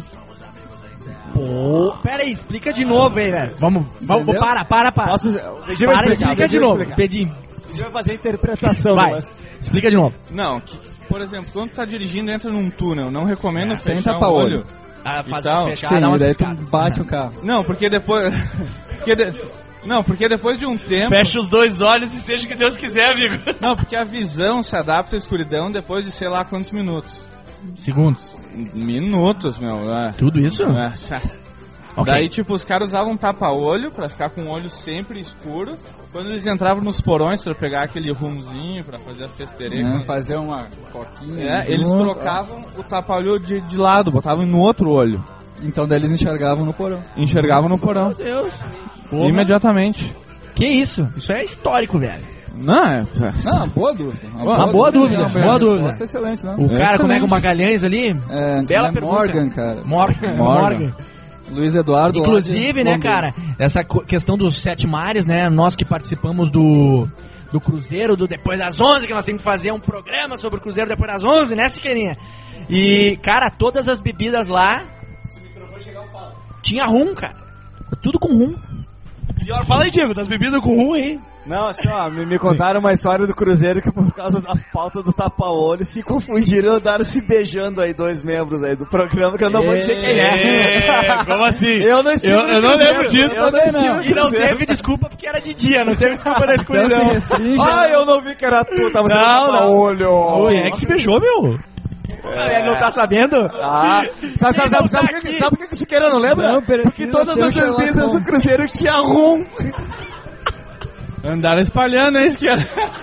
Pô, pera aí, explica de novo aí, velho. Vamos, vamos, Entendeu? para, para, para. Posso... Para, explica de novo, Pedinho. Você vai fazer a interpretação. Vai, mas- explica de novo. Não, que, por exemplo, quando tu tá dirigindo, entra num túnel. Não recomendo É, sem fechar o tapa-olho. olho. Ah, E faz tal. fechar, Sim, dá e umas daí piscadas. tu bate o carro. Não, porque depois. porque de- Não, porque depois de um tempo. Fecha os dois olhos e seja o que Deus quiser, amigo. Não, porque a visão se adapta à escuridão depois de sei lá quantos minutos. Segundos. Minutos, meu. É. Tudo isso? É, sa- Ok. Daí, tipo, os caras usavam tapa-olho pra ficar com o olho sempre escuro. Quando eles entravam nos porões pra pegar aquele rumzinho pra fazer a festereca. Né, fazer uma coquinha. É, eles junto. trocavam o tapa-olho de, de lado, botavam no outro olho. Então daí eles enxergavam no porão. Enxergavam no porão. Meu Deus. Porra. Imediatamente. Que isso? Isso é histórico, velho. Não, é. Não, boa dúvida. Uma boa dúvida, Não, boa dúvida. resposta excelente, né? O cara, como é que o Excelente. Magalhães ali? É, Bela é pergunta. Morgan, cara. Morgan. Morgan. Morgan. Luiz Eduardo. lá Inclusive, de né, Londrina. cara, essa co- questão dos sete mares, né, nós que participamos do, do Cruzeiro, do Depois das onze, que nós temos que fazer um programa sobre o Cruzeiro Depois das onze, né, Siqueirinha? E, cara, todas as bebidas lá tinha rum, cara. Tudo com rum. Pior, fala aí, Diego, das bebidas com rum aí. Não, assim, ó, me, me contaram uma história do Cruzeiro que por causa da falta do tapa-olho se confundiram e andaram se beijando aí dois membros aí do programa que eu não vou dizer quem é. Como assim? Eu não estive Eu- no eu não Cruzeiro, lembro disso eu não também, estive não. no E não Cruzeiro. teve desculpa porque era de dia, não teve desculpa da Então se escuridão. restringe. Ah, eu não vi que era tu, tava sem Não, não. tapa-olho. Oi, é que se beijou, meu. Ele não tá sabendo? Ah, sabe, sabe, sabe, sabe, por que- sabe por que o Siqueira não lembra? Não, precisa Porque todas ser o as Sherlock bebidas do Holmes. Cruzeiro tinha rum. Andaram espalhando a esquerda.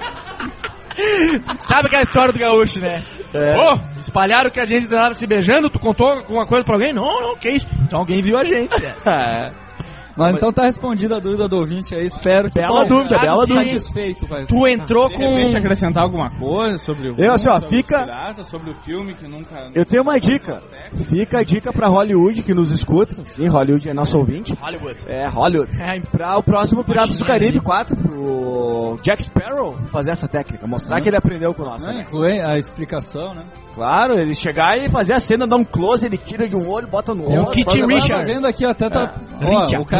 Sabe aquela história do gaúcho, né? É. Ô, espalharam que a gente tava se beijando, tu contou alguma coisa pra alguém? Não, não, que isso? Então alguém viu a gente. Mas então tá respondida a dúvida do ouvinte aí, espero que Bela Bom, dúvida, tá bela dúvida. satisfeito com a Tu entrou De repente com... acrescentar alguma coisa sobre o. Eu, assim, ó, sobre fica- os piratas, sobre o filme que nunca. Eu tenho uma dica. Fica a dica pra Hollywood que nos escuta. Sim, Hollywood é nosso ouvinte. Hollywood. É, Hollywood. Pra o próximo Piratas do Caribe quatro, pro Jack Sparrow fazer essa técnica, mostrar que ele aprendeu com nós. Né, Né? inclui a explicação, né? Claro, ele chegar e fazer a cena, dar um close, ele tira de um olho, bota no É o outro. Kit faz- Richards. Tava vendo aqui, até tá... É. Ó, Richard, o cara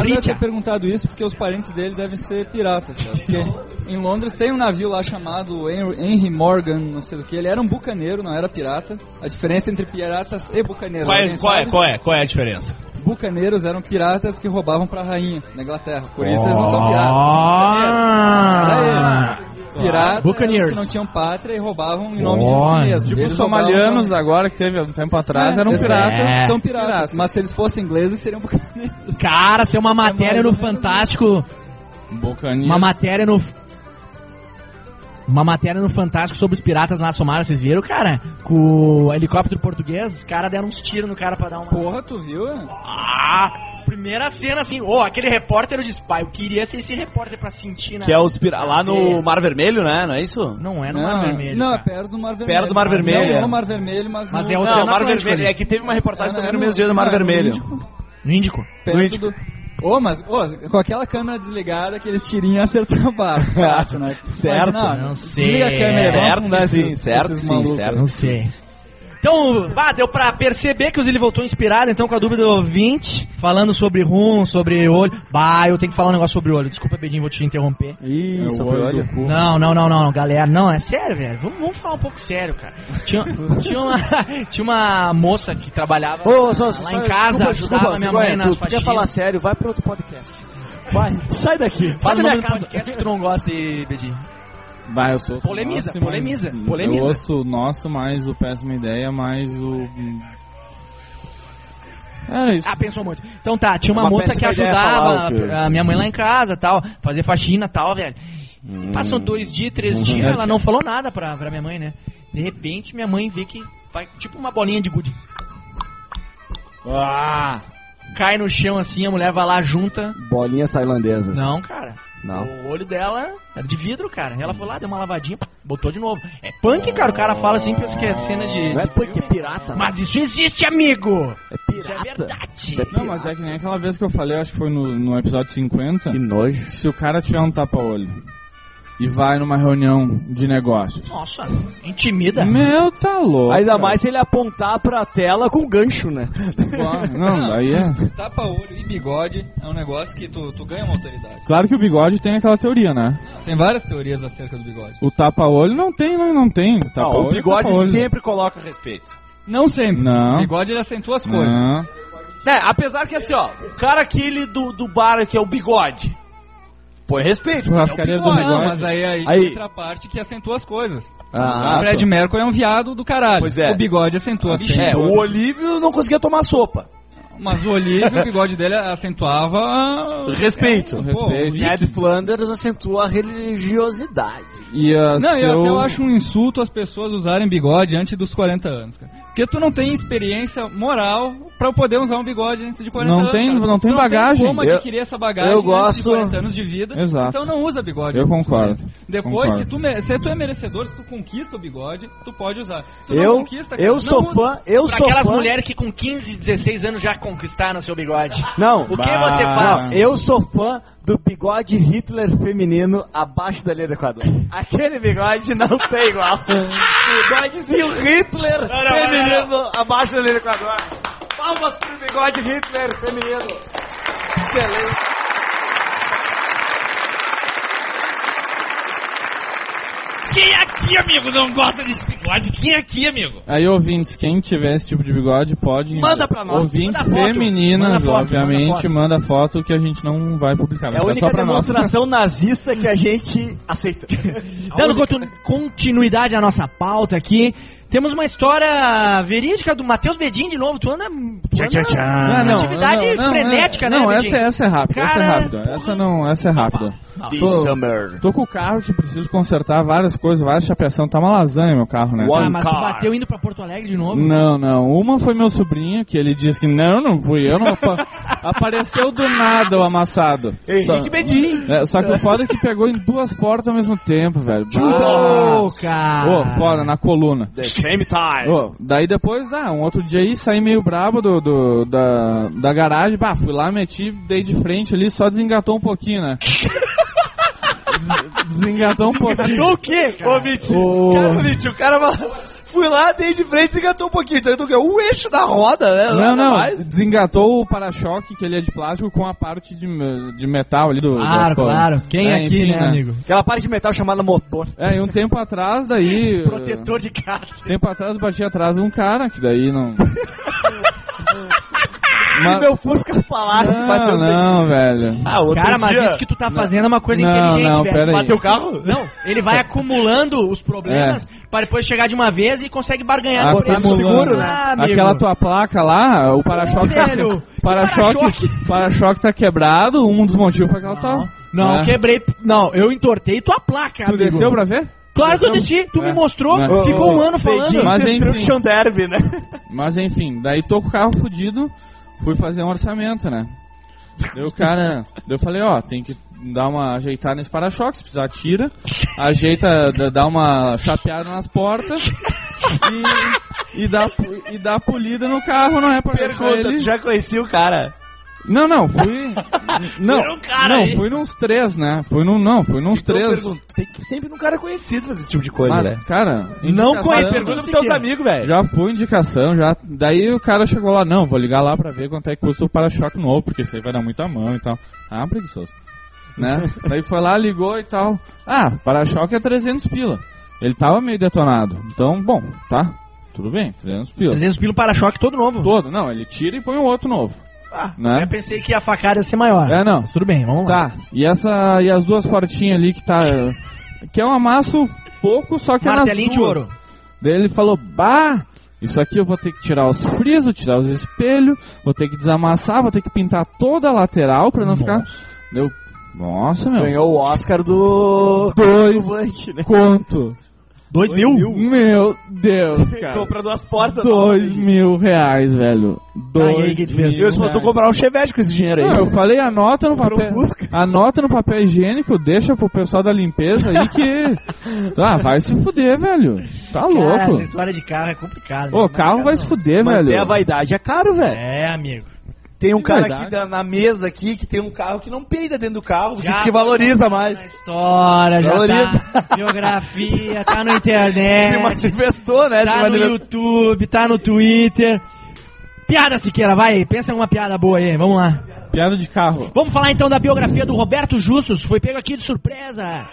deve Britia. ter perguntado isso porque os parentes dele devem ser piratas, cara. Porque em Londres tem um navio lá chamado Henry Morgan, não sei do que. Ele era um bucaneiro, não era pirata. A diferença entre piratas e bucaneiros. Qual é, alguém qual, é, sabe? qual, é, qual é a diferença? Bucaneiros eram piratas que roubavam pra rainha na Inglaterra. Por isso eles não são piratas. Ah. Era ele. Piratas Buccaneers. que não tinham pátria e roubavam em nome Oh, de si mesmos. Tipo Eles os somalianos roubavam- agora, que teve um tempo atrás, É, eram exato. piratas. É. São piratas, mas se eles fossem ingleses seriam bucaneiros. Cara, saiu uma matéria mais ou no menos Fantástico. Buccaneers. Uma matéria no. Uma matéria no Fantástico sobre os piratas na Somália, vocês viram, cara? Com o helicóptero português, os caras deram uns tiros no cara pra dar uma. Porra, tu viu? Ah! Primeira cena assim, ô, aquele repórter eu disse, pai, eu queria ser esse repórter pra sentir, né? Que é os pira... lá no Mar Vermelho, né? Não é isso? Não é no Não, Mar Vermelho. não, é cara. perto do Mar Vermelho. Perto do Mar Mas Vermelho, Não é. no Mar Vermelho, mas, Mas no... é o Não, Oceano Mar Atlântico Vermelho. ali. É que teve uma reportagem Ah, também não, no mesmo dia do Mar não, no Vermelho. Índico. No Índico. Perto No Índico. do... Ô, mas ô, com aquela câmera desligada, aqueles tirinhos acertam a barra. Fácil, né? Certo. Imagina, Não sei. Desliga a câmera, vamos Certo afundar que sim, esses- certo esses que sim, malucos. certo. Não sei. Então, vá, deu pra perceber que o Zili voltou inspirado, então, com a dúvida do ouvinte, falando sobre rum, sobre olho. Bah, eu tenho que falar um negócio sobre olho. Desculpa, Bedinho, vou te interromper. Ih, É o sobre olho olho. do cu. Não, não, não, não, galera, não, é sério, velho. Vamos, vamos falar um pouco sério, cara. Tinha, tinha, uma, tinha uma moça que trabalhava Ô, só, lá só, em casa, desculpa, ajudava desculpa, minha Sigoia, mãe nas tu, tu quer faxinas. falar sério, vai pra outro podcast. Vai, sai daqui. Fala Sai o da nome minha do casa. podcast que tu não gosta, de Bedinho. Bah, eu sou Polemiza, nosso, polemiza, mais- polemiza. Eu ouço o nosso, mais o Péssima Ideia, mais o... Era isso. Ah, pensou muito. Então tá, tinha uma, Uma moça que péssima ideia ajudava falar o quê? a minha mãe lá em casa, tal, fazer faxina e tal, velho. Hum. Passam dois dias, três Uhum. dias, ela não falou nada pra, pra minha mãe, né? De repente, minha mãe vê que vai, tipo uma bolinha de gude. Ah! Cai no chão assim, a mulher vai lá, junta. Bolinhas tailandesas. Não, cara. Não. O olho dela era de vidro, cara. Ela foi lá, deu uma lavadinha, pá, botou de novo. É punk, cara. O cara fala assim, pensa que é cena de... Não é de porque é filme. pirata. Mas isso existe, amigo! É Isso é pirata. verdade. Isso é Não, mas é que nem aquela vez que eu falei, acho que foi no, no episódio cinquenta. Que nojo. Se o cara tiver um tapa-olho e vai numa reunião de negócios. Nossa, intimida. Meu, tá louco. Ainda cara. mais se ele apontar pra tela com gancho, né? Pô, Não, daí é... Tapa-olho e bigode é um negócio que tu, tu ganha uma autoridade. Claro que o bigode tem aquela teoria, né? Tem várias teorias acerca do bigode. O tapa-olho não tem, não, não tem. O, Não, tapa-olho o é bigode tapa-olho. sempre coloca respeito. Não sempre. Não. O bigode ele acentua as coisas. Não. É, apesar que assim, ó, o cara aquele do, do bar que é o bigode. Põe respeito. Churrascaria é o do bigode. bigode. Não, mas aí, aí, Aí- tem outra parte que acentua as coisas. Ah, o Fred Mercury é um viado do caralho. Pois é. O bigode acentua as É, coisas. o Olívio não conseguia tomar sopa. Mas o Olívio, o bigode dele acentuava... Respeito. É, O pô, respeito. o Ned Flanders acentua a religiosidade. E a Não, seu... eu até eu acho um insulto as pessoas usarem bigode antes dos quarenta anos, cara. Porque tu não tem experiência moral pra poder usar um bigode antes de quarenta Não anos. tem- cara. não Tu tem bagagem. como Eu- adquirir essa bagagem eu antes de gosto- quarenta anos de vida. Exato. Então não usa bigode. Eu antes dos concordo. quarenta. Depois, Concordo. se tu, me- se tu é merecedor, se tu conquista o bigode, tu pode usar. Se tu não Eu, conquista, cara, eu não sou usa. fã, eu Pra sou aquelas fã. mulheres que com quinze, dezesseis anos já conquistaram seu bigode. Não, O que Bah. você faz? não, eu sou fã do bigode Hitler feminino abaixo da linha do Equador. Aquele bigode não tem igual. Bigodezinho Hitler feminino abaixo da linha do Equador. Palmas pro bigode Hitler feminino. Excelente. Quem aqui, amigo, não gosta desse bigode? Quem aqui, amigo? Aí, ouvintes, quem tiver esse tipo de bigode pode... Manda pra nós. Ouvintes Manda foto. femininas, Manda foto, obviamente, manda foto. manda foto que a gente não vai publicar. É Vai a ficar única só pra nós. demonstração nazista que a gente aceita. Dando continu- continuidade à nossa pauta aqui, temos uma história verídica do Matheus Bedin de novo. Tu anda, tu anda Ah, não, atividade não, não, frenética, não, né, Não, Bedin? essa, essa é rápida, essa é Cara, rápida. Essa não, essa é rápida. This summer. Tô com o carro que preciso consertar várias coisas, várias chapeação. Tá uma lasanha meu carro, né? One Ah, mas tu car. bateu indo pra Porto Alegre de novo? Não, não. Uma foi meu sobrinho, que ele disse que não, não fui eu. Não apa- Apareceu do nada o amassado. Só, Henrique Bedin. é, só que o foda é que pegou em duas portas ao mesmo tempo, velho. Ô, Ô, cara. foda, na coluna. The same time. Ô, daí depois, ah, um outro dia aí, saí meio brabo do, do- da, da garagem, bah, fui lá, meti, dei de frente ali, só desengatou um pouquinho, né? Des- desengatou um pouquinho. O quê, cara? Ô, Mitch, O- cara, Mitch, o cara Fui lá, dei de frente e desengatou um pouquinho. Então eu tô o eixo da roda, né? Não, não, mais. desengatou o para-choque, que ele é de plástico, com a parte de, de metal ali do... Claro, do claro. Quem é, aqui, enfim, né, né, amigo? Aquela parte de metal chamada motor. É, e um tempo atrás, daí... Protetor de carro. Tempo atrás, bati atrás de um cara, que daí não... Se meu Fusca falasse, não, bateu os não, velho. Ah, outro Cara, mas dia... isso que tu tá fazendo é uma coisa Não, inteligente, não, velho. pera aí. Bateu o carro? Não, ele vai acumulando os problemas É. pra depois chegar de uma vez e consegue barganhar Ah, no preço. acumulando. Seguro, né? Ah, amigo. Aquela tua placa lá, o para-choque tá, velho, para-choque, para-choque. para-choque tá quebrado, um dos motivos foi aquela tua... Não, né? quebrei. Não, eu entortei tua placa, Tu amigo. desceu pra ver? Claro que eu Desceu? desci, tu É. me mostrou, Né? ficou Ô, um ô, ano falando. Fedinho Mas enfim. Destruction Derby, né? Mas enfim, daí tô com o carro fudido, fui fazer um orçamento, né? Daí o cara, daí eu falei, ó, tem que dar uma ajeitada nesse para-choque, se precisar tira, ajeita, dá- dá uma chapeada nas portas e, e, dá, e dá polida no carro, não é pra deixar Pergunta, ele... tu já conhecia o cara? Não, não, fui... Não, Foi um cara não, aí. fui nos três, né? Fui num, não, fui nos Então eu três. pergunto, tem que sempre num cara conhecido fazer esse tipo de coisa, Mas, né? cara... Não indicação- conhece, Pergunta não pros teus sei amigos, velho. Já foi indicação, já. Daí o cara chegou lá, não, vou ligar lá pra ver quanto é que custa o para-choque novo, porque isso aí vai dar muita mão e tal. Ah, preguiçoso. Né? Daí foi lá, ligou e tal. Ah, para-choque é trezentos pila. Ele tava meio detonado. Então, bom, tá. Tudo bem, trezentos pila. trezentos pila para-choque todo novo. Todo, não, ele tira e põe um outro novo. Ah, Né? eu pensei que a facada ia ser maior. É, não. Mas tudo bem, vamos lá. Tá, e essa e as duas portinhas ali que tá. Que é um amasso pouco, só que é nas Martelinho de duas. ouro. Daí ele falou, bah, isso aqui eu vou ter que tirar os frisos, tirar os espelhos, vou ter que desamassar, vou ter que pintar toda a lateral pra não ficar. Deu. Nossa, meu. Ganhou o Oscar do... Dois do Blank, né? Quanto? Dois mil? Meu Deus, cara. Compra duas portas. Dois mil reais, velho. Dois Aí, que tu fez? mil Eu se fosse tu reais. comprar um Chevette com esse dinheiro aí. Não, eu falei, anota no Comprou papel. um Fusca. Anota no papel higiênico, deixa pro pessoal da limpeza aí que. Ah, vai se fuder, velho. Tá Cara, essa louco. história de carro é complicada. Ô, né? carro Mas, vai cara, se fuder, Manter velho. a vaidade é caro, velho. É, amigo. Tem um Que cara verdade. aqui da- na mesa aqui que tem um carro que não peida dentro do carro, porque Já diz que valoriza Na mais. história, já Valoriza. tá biografia, tá na Se internet, manifestou, né? Se tá no manifestou. YouTube, tá no Twitter. Piada, Siqueira, vai, pensa em uma piada boa aí, vamos lá. Piada de carro. Vamos falar então da biografia do Roberto Justus, foi pego aqui de surpresa.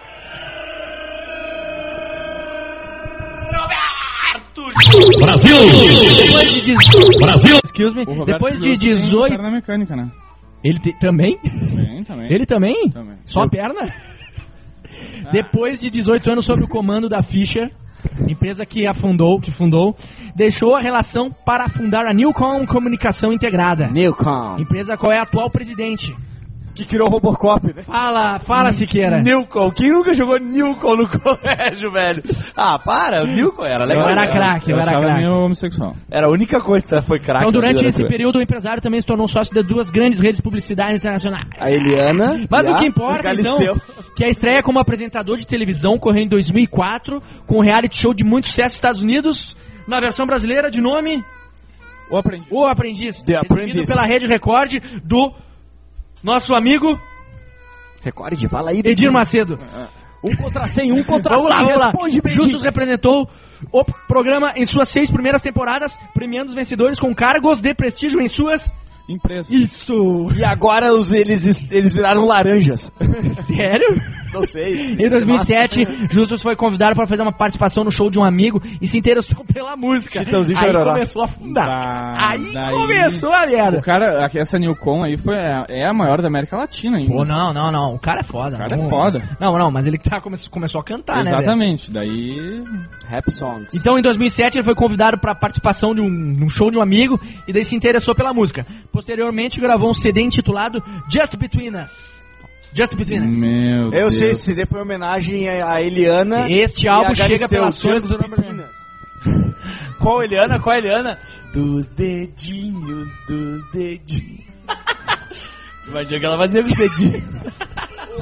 Brasil! Depois de dezoito... Brasil! Excuse me. O Roberto Depois de Justus tem dezoito... perna mecânica, né? Ele te- também? Tem, também. Ele também? Também. Só a perna? Depois de dezoito anos sob o comando da Fischer, empresa que afundou, que fundou, deixou a relação para fundar a Newcom Comunicação Integrada. Newcom. Empresa qual é a atual presidente. Que criou o Robocop, né? Fala, fala, Siqueira. Newcom. Quem nunca jogou Newcom no colégio, velho? Ah, para. O Newcom era legal. Eu era né? craque, eu Eu era achava craque. meio homossexual. Era a única coisa que foi craque. Então, na durante vida esse da período, o empresário também se tornou sócio de duas grandes redes publicitárias internacionais. A Eliana. Mas e o a que importa, então, Galisteu. que a estreia como apresentador de televisão ocorreu em dois mil e quatro, com um reality show de muito sucesso nos Estados Unidos, na versão brasileira de nome O aprendiz. O Aprendiz, The exibido Apprentice. pela Rede Record do nosso amigo Recorde, fala aí. Edir Macedo. Um contra cem, um contra Vamos cem. lá, vamos lá. Responde, Bentinho. Justus representou o programa em suas seis primeiras temporadas, premiando os vencedores com cargos de prestígio em suas... Empresa. Isso! E agora os, eles, eles viraram laranjas. Sério? Não sei. Em dois mil e sete, Justus foi convidado para fazer uma participação no show de um amigo e se interessou pela música. Chitãozinho Aí Chororó. começou a afundar. Tá, Aí daí- começou a merda. O cara, aqui, essa Newcom aí foi, é a maior da América Latina ainda. Pô, não, não, não. O cara é foda. O cara Não- é foda. Não, não, mas ele tá, come- começou a cantar, né? velho? Exatamente, daí... Rap songs. Então, em dois mil e sete, ele foi convidado para participação de um, num show de um amigo e daí se interessou pela música. Posteriormente, gravou um C D intitulado Just Between Us. Just Between Us. Meu Eu Deus. sei, esse C D foi uma homenagem a a Eliana. Este e a álbum chega Galisteu. pelas Just coisas do Between Us. Qual Eliana? Qual Eliana? Dos dedinhos, dos dedinhos. Tu imagina que ela fazia com os dedinhos.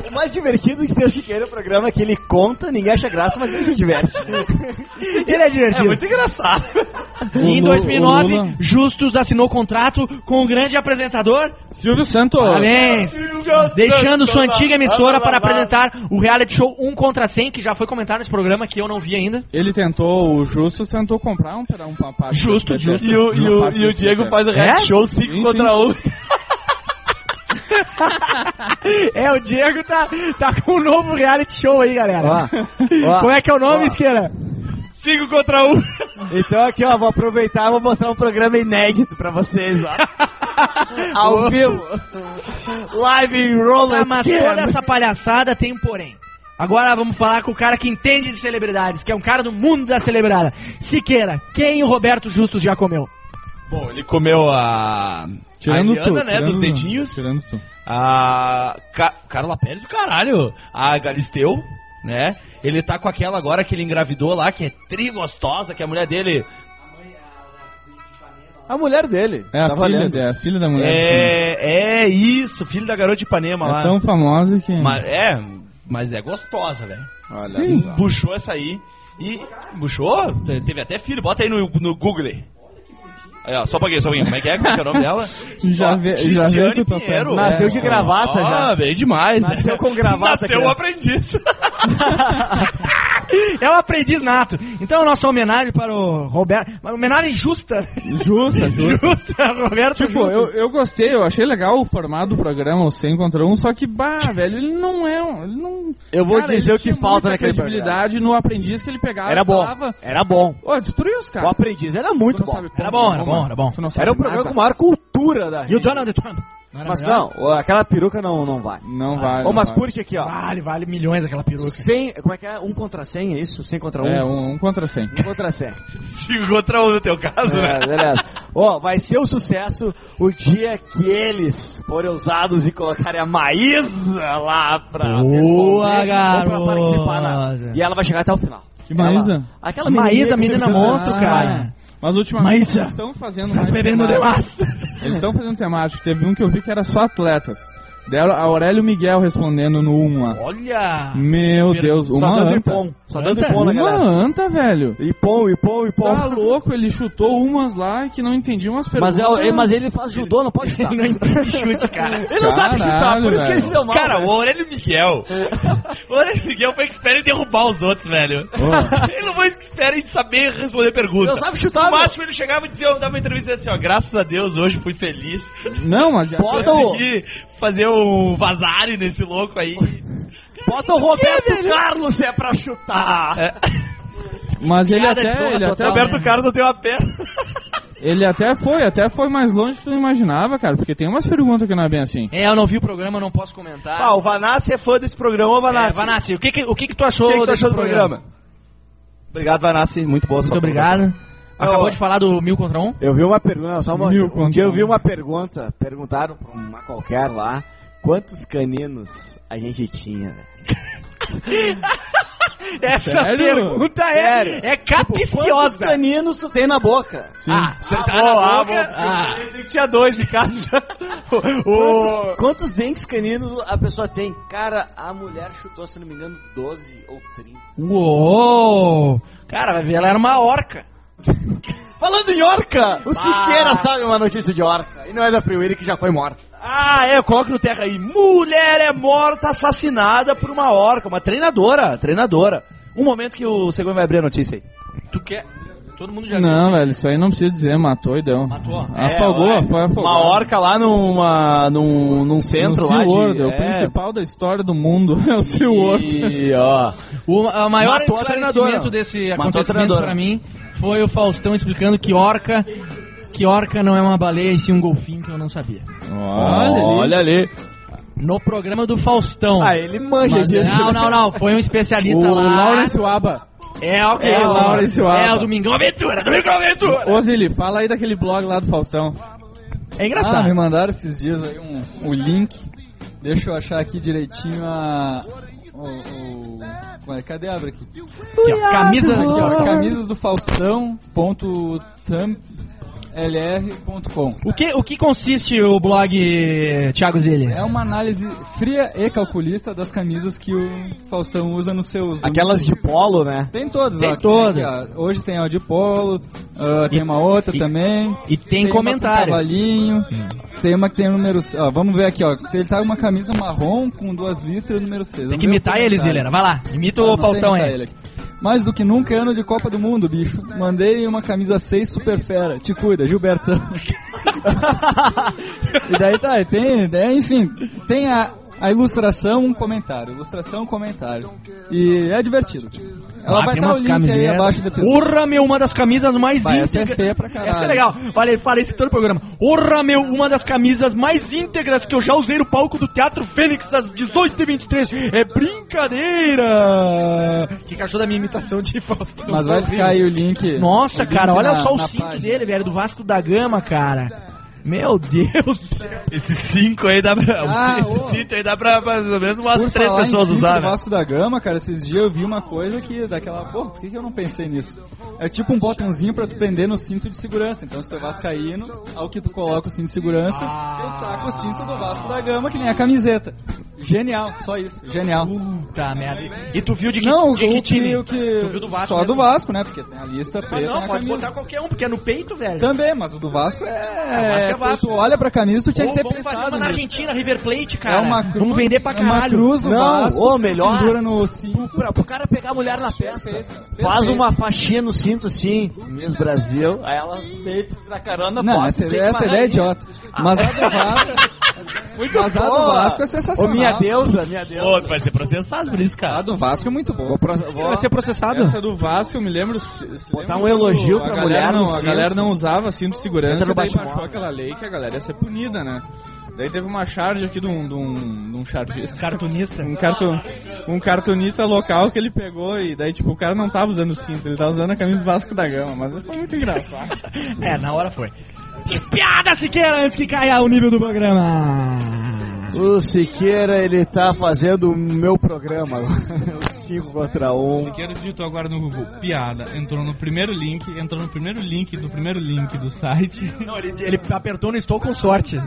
O mais divertido de ter o Siqueira no programa é que ele conta, ninguém acha graça, mas ele se diverte. Ele é divertido. É muito engraçado. Em Lu- dois mil e nove, o Lula- Justus assinou contrato com o grande apresentador. Silvio Santos. Parabéns! Deixando sua antiga emissora para apresentar o reality show um contra cem, que já foi comentado nesse programa, que eu não vi ainda. Ele tentou, o Justo tentou comprar um, um uma parte. Justo, da- justo. da- E o, e uma o, parte e o do Diego Super. faz o reality É? show cinco Sim, contra sim. um. É, o Diego tá, tá com um novo reality show aí, galera. Ó, ó, Como é que é o nome, ó. Isqueira? cinco contra um. Então aqui, ó, vou aproveitar e vou mostrar um programa inédito pra vocês, ó. Ao vivo. Live em Roller Tá, mas toda essa palhaçada tem um porém. Agora vamos falar com o cara que entende de celebridades, que é um cara do mundo da celebridade. Siqueira, quem o Roberto Justus já comeu? Bom, ele comeu a... Tirando a Eliana, tu, né, tirando dos tu, dedinhos. Tirando tu. A Ca... Carla Pérez do caralho. A Galisteu, né? Ele tá com aquela agora que ele engravidou lá, que é trigostosa, que é a mulher dele... A mulher dele. É a tá filha, valendo. é a filha da mulher. É, é isso, filho da garota de Ipanema É lá. tão famosa que... Mas, é, mas é gostosa, velho. Olha Sim. só. Buchou essa aí. E. Buchou? Te- Teve até filho. Bota aí no, no Google. Aí, ó, só um pouquinho, só um pouquinho. Como é que é? Como é que é o nome dela? Já Ó, vê- já Tiziane vê que o papel- Pinheiro. Nasceu de gravata Ó, já. bem demais. né? Nasceu com gravata, Nasceu criança. um aprendiz. É um aprendiz nato. Então, nossa homenagem para o Roberto. Uma homenagem justa. Justa, justa. Justa, Roberto Tipo, Justus. eu, eu gostei, eu achei legal o formato do programa, o cem contra um, só que, bah, velho, ele não é um... Ele não... Eu vou Cara, dizer ele o que tinha falta muita naquele credibilidade no aprendiz que ele pegava Era e bom. falava... Era bom. Ó, destruiu os O caras. aprendiz era muito Tu não bom. sabe como, Era bom, era como, bom, era bom. tu não sabe Era um programa nada. com maior cultura da E o rede. Donald Trump? Não era Mas melhor? não, aquela peruca não, não vai. Não vale. Ô, mas não vale. curte aqui, ó. Vale, vale milhões aquela peruca. cem, como é que é? Um contra cem, é isso? cem contra um? É, um, um contra cem. Um contra cem. cinco contra um no teu caso, né? É, beleza. Ó, vai ser um sucesso o dia que eles forem ousados e colocarem a Maísa lá pra Boa, responder garoto. ou pra participar. Na... E ela vai chegar até o final. Que Maísa? Ela- Aquela Maísa, menininha que menina você- monstro, Ah, cara. Mas ultimamente Maísa, eles estão fazendo Estás mais bebendo temático. demais. Eles estão fazendo temático. Teve um que eu vi que era só atletas. Deram a Aurélio Miguel respondendo no um lá. Olha. Meu Deus, Só uma dando anta. ipom. Só dando Anta? ipom na Uma galera. anta, velho. Ipom, ipom, ipom. Tá louco, ele chutou umas lá que não entendiam as Mas, perguntas. é, mas ele faz judô, não pode chutar. Não entende chute, cara. Ele não sabe chutar, Caralho, por isso que ele se deu mal. Cara, né? o Aurélio Miguel. O Aurélio Miguel foi expert em derrubar os outros, velho. Ele não foi expert em saber responder perguntas. Não sabe chutar, No meu. máximo ele chegava e dizia, dava uma entrevista assim, ó, graças a Deus hoje fui feliz. Não, mas... Bota o- Consegui fazer o vazare nesse louco aí. Bota o Roberto Carlos se é pra chutar. É. Mas ele Piada de até, zorra ele até, total, Roberto né? Carlos não tem uma perna. ele até foi, até foi mais longe que tu imaginava, cara, porque tem umas perguntas que não é bem assim. É, eu não vi o programa, eu não posso comentar. Ah, o Vanassi é fã desse programa, ô É, Vanassi. Vanassi, o que que, o que que tu achou, O que, que tu desse achou do programa? Obrigado, Vanassi. Muito boa sua Muito obrigado. Acabou Eu- de falar do mil contra um? Eu vi uma pergunta, só uma, Mil um contra dia eu um. vi uma pergunta, perguntaram pra uma qualquer lá, quantos caninos a gente tinha, velho? Essa Sério? pergunta é, Sério? é Quantos capiciosa. caninos tu tem na boca? Sim. Ah, Cê- ah, ah, na bom, ah, boca, bom. ah. Eu tinha dois em casa. quantos, quantos dentes caninos a pessoa tem? Cara, a mulher chutou, se não me engano, doze ou trinta. Uou! Cara, vai ver, ela era uma orca. Falando em orca, o Siqueira sabe uma notícia de orca. E não é da Free Willy que já foi morta. Ah, é, coloca no terra aí. Mulher é morta assassinada por uma orca, uma treinadora, treinadora. Um momento que o Segundo vai abrir a notícia aí. Tu quer? Todo mundo já Não, velho, isso aí não precisa dizer, matou e deu. Matou? Afogou, É, foi afogado. Uma orca lá numa, num, num centro no lá de... SeaWorld, é o é. principal da história do mundo, é o SeaWorld. E, ó... O a maior Matou a esclarecimento treinadora. desse Matou a acontecimento treinadora. pra mim foi o Faustão explicando que orca, que orca não é uma baleia e sim um golfinho, que eu não sabia. Olha, Olha ali. No programa do Faustão. Ah, ele manja Mas- disso. Não, não, não, foi um especialista o lá. Lawrence Waba. É, ok. É, o Lawrence Waba. É, o Domingão Aventura, Domingão Aventura. Ô Zili, fala aí daquele blog lá do Faustão. É Ah, engraçado. me mandaram esses dias aí um, o link. Deixa eu achar aqui direitinho a... O, o, como é? Cadê? Abre aqui. Aqui, ó, camisa Aqui, ó, aqui, ó. camisas do Faustão. Ponto thumb. l r ponto com. O que, o que consiste o blog, Thiago Zilli? É uma análise fria e calculista das camisas que o Faustão usa nos seus... Aquelas de polo, né? Tem todas. Tem ó, todas. Aqui, ó, hoje tem a de polo, uh, tem uma outra e, também. E tem, tem comentários. Uma com cavalinho, hum. Tem uma que tem o número... Ó, vamos ver aqui, ó. Ele tá com uma camisa marrom com duas listras e o número seis. Tem que imitar ele, Zilera. Vai lá, imita o Faustão aí. Mais do que nunca é ano de Copa do Mundo, bicho. Mandei uma camisa seis super fera. Te cuida, Gilbertão. E daí tá, tem, é, enfim, tem a, a ilustração, um comentário. Ilustração, um comentário. E é divertido. Ela ah, vai estar o link camisetas. Aí abaixo do episódio. Urra, meu, uma das camisas mais vai, íntegras. Essa é feia pra caralho. Essa é legal. Falei, falei isso em todo o programa. Urra, meu, uma das camisas mais íntegras que eu já usei no palco do Teatro Fênix às dezoito e vinte e três. É brincadeira. Que cachorro da minha imitação de Faustão. Mas vai ficar aí o link. Nossa, o link cara, olha na, só o na cinto página. dele, velho, do Vasco da Gama, cara. Meu Deus do céu. Esse cinco aí dá pra. Ah, esse ô. cinto aí dá pra mais ou menos umas Por três falar pessoas em cinto usar, do né? Vasco da Gama, cara, esses dias eu vi uma coisa que daquela, pô, por que, que eu não pensei nisso? É tipo um botãozinho pra tu prender no cinto de segurança. Então se tu é vascaíno, ao que tu coloca o cinto de segurança, Ah. tu saca o cinto do Vasco da Gama, que nem a camiseta. Genial, só isso, genial. Puta merda. E tu viu de que, Não, de o que time? que, o que Tu viu do Vasco só mesmo? do Vasco, né? Porque tem a lista Mas preta não, na pode camisa. botar qualquer um, porque é no peito, velho. Também, mas o do Vasco é... Vasco é Vasco. Tu olha pra camisa, tu tinha Ou que ter vamos fazer pensado uma na nisso. Argentina, River Plate, cara. É uma cruz, Vamos vender pra é uma caralho. cruz do Não, Vasco, ou melhor, pendura no cinto. Pra, pro cara pegar a mulher na festa. Perfeito, Faz perfeito. uma faixinha no cinto assim, Miss Brasil, aí ela deita na carona, Não, bota, essa, sente essa uma ideia é rainha. idiota. Mas a do Vasco... Muito Mas a do boa. Vasco é sensacional. Ô, minha deusa, minha deusa. Pô, tu vai ser processado por isso, A cara. do Vasco é muito boa. Vou, pro- vou- Vai ser processado? Essa do Vasco, eu me lembro... se- se Botar lembra um elogio quando pra a mulher galera no não, cinto. A galera não usava cinto de segurança, Entra no daí bate-móvel. baixou aquela lei que a galera ia ser punida, né? Daí teve uma charge aqui de um, de um, de um chargista. Cartunista. Um, cartu, um cartunista local que ele pegou e daí, tipo, o cara não tava usando cinto, ele tava usando a camisa do Vasco da Gama, mas foi muito engraçado. É, na hora foi. Piada, Siqueira, antes que caia o nível do programa. O Siqueira, ele tá fazendo o meu programa. cinco contra um. Siqueira digitou agora no Google, piada, entrou no primeiro link, entrou no primeiro link do primeiro link do site. Não, ele, ele apertou no estou com sorte.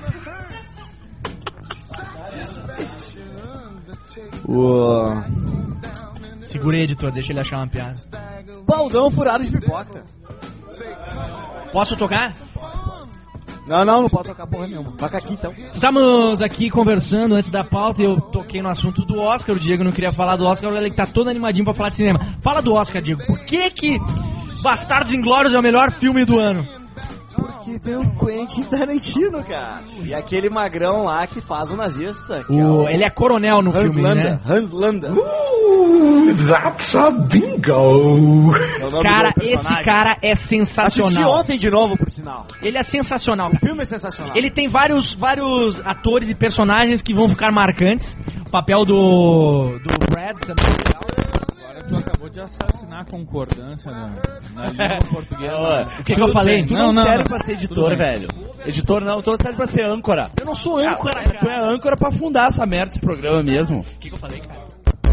O Segura aí, editor, deixa ele achar uma piada. baldão furado de pipoca. Posso tocar? Não, não, não pode tocar porra nenhuma. Toca aqui então. Estamos aqui conversando antes da pauta e eu toquei no assunto do Oscar. O Diego não queria falar do Oscar, ele tá todo animadinho pra falar de cinema. Fala do Oscar, Diego. Por que que Bastardos Inglórios é o melhor filme do ano? Porque tem o Quentin Tarantino, cara. E aquele magrão lá que faz o nazista. que O, é o ele é coronel no Hans filme, Landa. né? Hans Landa. Ooh, that's a bingo. É o nome Cara, do personagem. esse cara é Assisti sensacional. ontem de novo, por sinal. Ele é sensacional. O filme é sensacional. Ele tem vários, vários atores e personagens que vão ficar marcantes. O papel do, do Brad também é legal. Agora tu acabou de assassinar a concordância na, na língua portuguesa. O que, que eu falei? Tu Não, não, não, serve não. pra ser Tudo editor, bem. velho. Editor não, tu serve pra ser âncora. Eu não sou âncora, Ah, Tu cara. é âncora pra fundar essa merda, esse programa mesmo. O que, que eu falei, cara?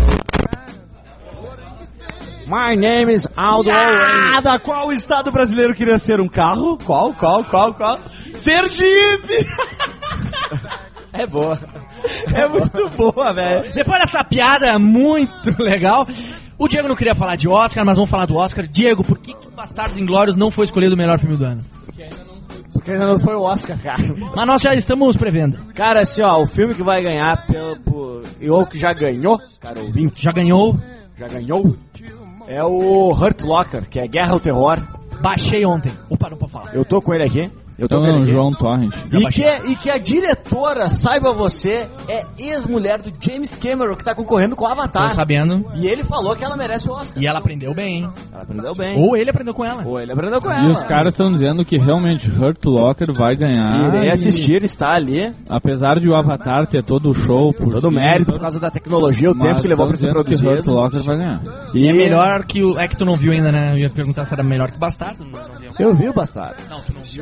My name is Aldo Nada! Qual estado brasileiro queria ser um carro? Qual, qual, qual, qual? Sergipe! É boa. É muito boa, velho. Depois dessa piada muito legal, o Diego não queria falar de Oscar, mas vamos falar do Oscar. Diego, por que, que Bastardos Inglórios não foi escolhido o melhor filme do ano? Porque ainda não foi o Oscar, cara. Mas nós já estamos prevendo. Cara, assim, ó, o filme que vai ganhar pelo, por, ou que já ganhou, cara, ouvinte, Já ganhou, já ganhou, é o Hurt Locker, que é Guerra ao Terror. baixei ontem. Opa, não pode falar. Eu tô com ele aqui. Eu tô Então, com ele aqui. João Torrent. E que, e que a diretora, saiba você, é ex-mulher do James Cameron, que tá concorrendo com o Tô Avatar. sabendo. E ele falou que ela merece o Oscar. E ela aprendeu bem, hein? Ela aprendeu bem. Ou ele aprendeu com ela. Ou ele aprendeu com E ela. os caras estão dizendo que realmente Hurt Locker vai ganhar. Irei e, assistir, está ali. apesar de o Avatar ter todo o show por Todo o cima, mérito por causa da tecnologia, o mas tempo que levou pra estão ser dizendo que Hurt produzido. Locker vai ganhar. E é melhor que o... É que tu não viu ainda, né? Eu ia perguntar se era melhor que Bastardos. Mas não viu. Eu vi o Bastardo. Não, tu não viu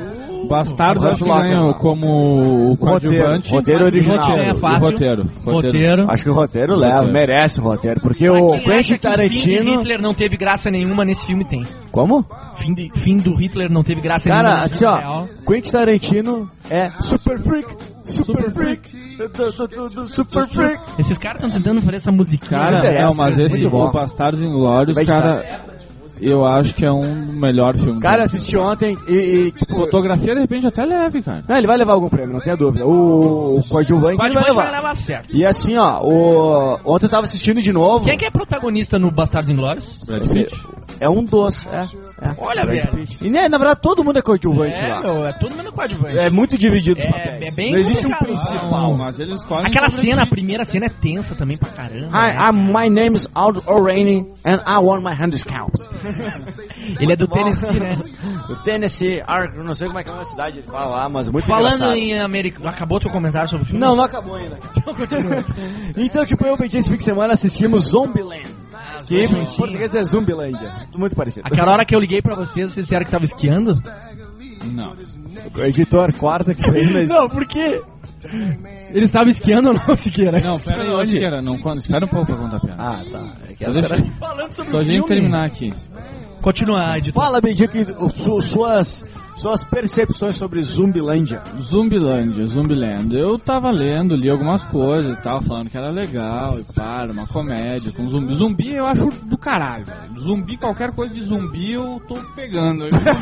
Bastardos Agora acho que coloca, ganham ó. como o coadjuvante. Roteiro original. Roteiro, é fácil. Roteiro. Roteiro. Acho que o roteiro leva, Roteiro. merece o roteiro, porque Pra o quem Quentin acha que o fim de Tarantino... Hitler não teve graça nenhuma, nesse filme tem. Como? Fim, de, fim do Hitler não teve graça Cara, nenhuma. assim ó, Real. Quentin Tarantino é super freak, super freak, do, do, do, do super freak. Esses caras estão tentando fazer essa musiquinha. Cara, interessa, não, mas é esse muito bom. o Bastardos Inglórios, Vai cara, eu acho que é um melhor filme. Cara, dele. assisti ontem e, e tipo... Fotografia, de repente, até leve, cara. Não, ele vai levar algum prêmio, não tenha dúvida. O, o coadjuvante ele vai Pode vai levar. levar certo. E assim, ó, o... ontem eu tava assistindo de novo. Quem é que é protagonista no Bastardos Inglórios? Brad Pitt. É um dos, é. é. Olha, velho. E né, na verdade todo mundo é coadjuvante É, lá. meu, é todo mundo coadjuvante. É muito dividido os É, papéis. é bem não existe um complicado. principal. Não, mas eles escolhem Aquela sobre cena, a si. primeira cena é tensa também pra caramba. Hi, né? I'm, my name is Aldo O'Reilly and I want my hand scalps. Ele é do Tennessee, né? O Tennessee, Ar- não sei como é que é a cidade, ele fala lá, mas muito Falando engraçado. em América... Acabou teu comentário sobre o filme? Não, não acabou ainda. Então, tipo, eu e esse fim de semana assistimos Zombieland. Que em português é Zumbilândia. Muito parecido. Aquela hora que eu liguei pra vocês, vocês disseram que tava esquiando? Não. O editor, corta que isso aí não existe. Não, por quê? Eles estavam esquiando ou não, Siqueira? Não, pera aí, onde que era? Não, quando, espera um pouco pra contar a piada. Ah, tá. É que Só essa deixa, era... Falando sobre só o a gente filme. terminar aqui. Continuar, editor. Fala, Bendico, su, suas, suas percepções sobre Zumbilândia. Zumbilândia, Zumbiland. Eu tava lendo, li algumas coisas e tal, falando que era legal e para, uma comédia com zumbi. Zumbi eu acho do caralho, velho. Zumbi, qualquer coisa de zumbi eu tô pegando.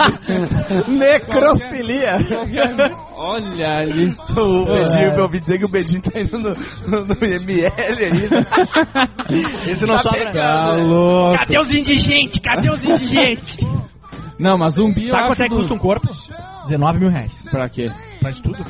Necrofilia. Qualquer- qualquer- Olha ali. O Bedinho, eu ouvi dizer que o Bedinho tá indo no, no, no M L aí. Né? Esse não Tá sobra. Tá louco. Cadê os indigentes? Cadê os indigentes? Não, mas zumbi eu Sabe acho quanto é que do- custa um corpo? dezenove mil reais. Pra quê? Pra estudo?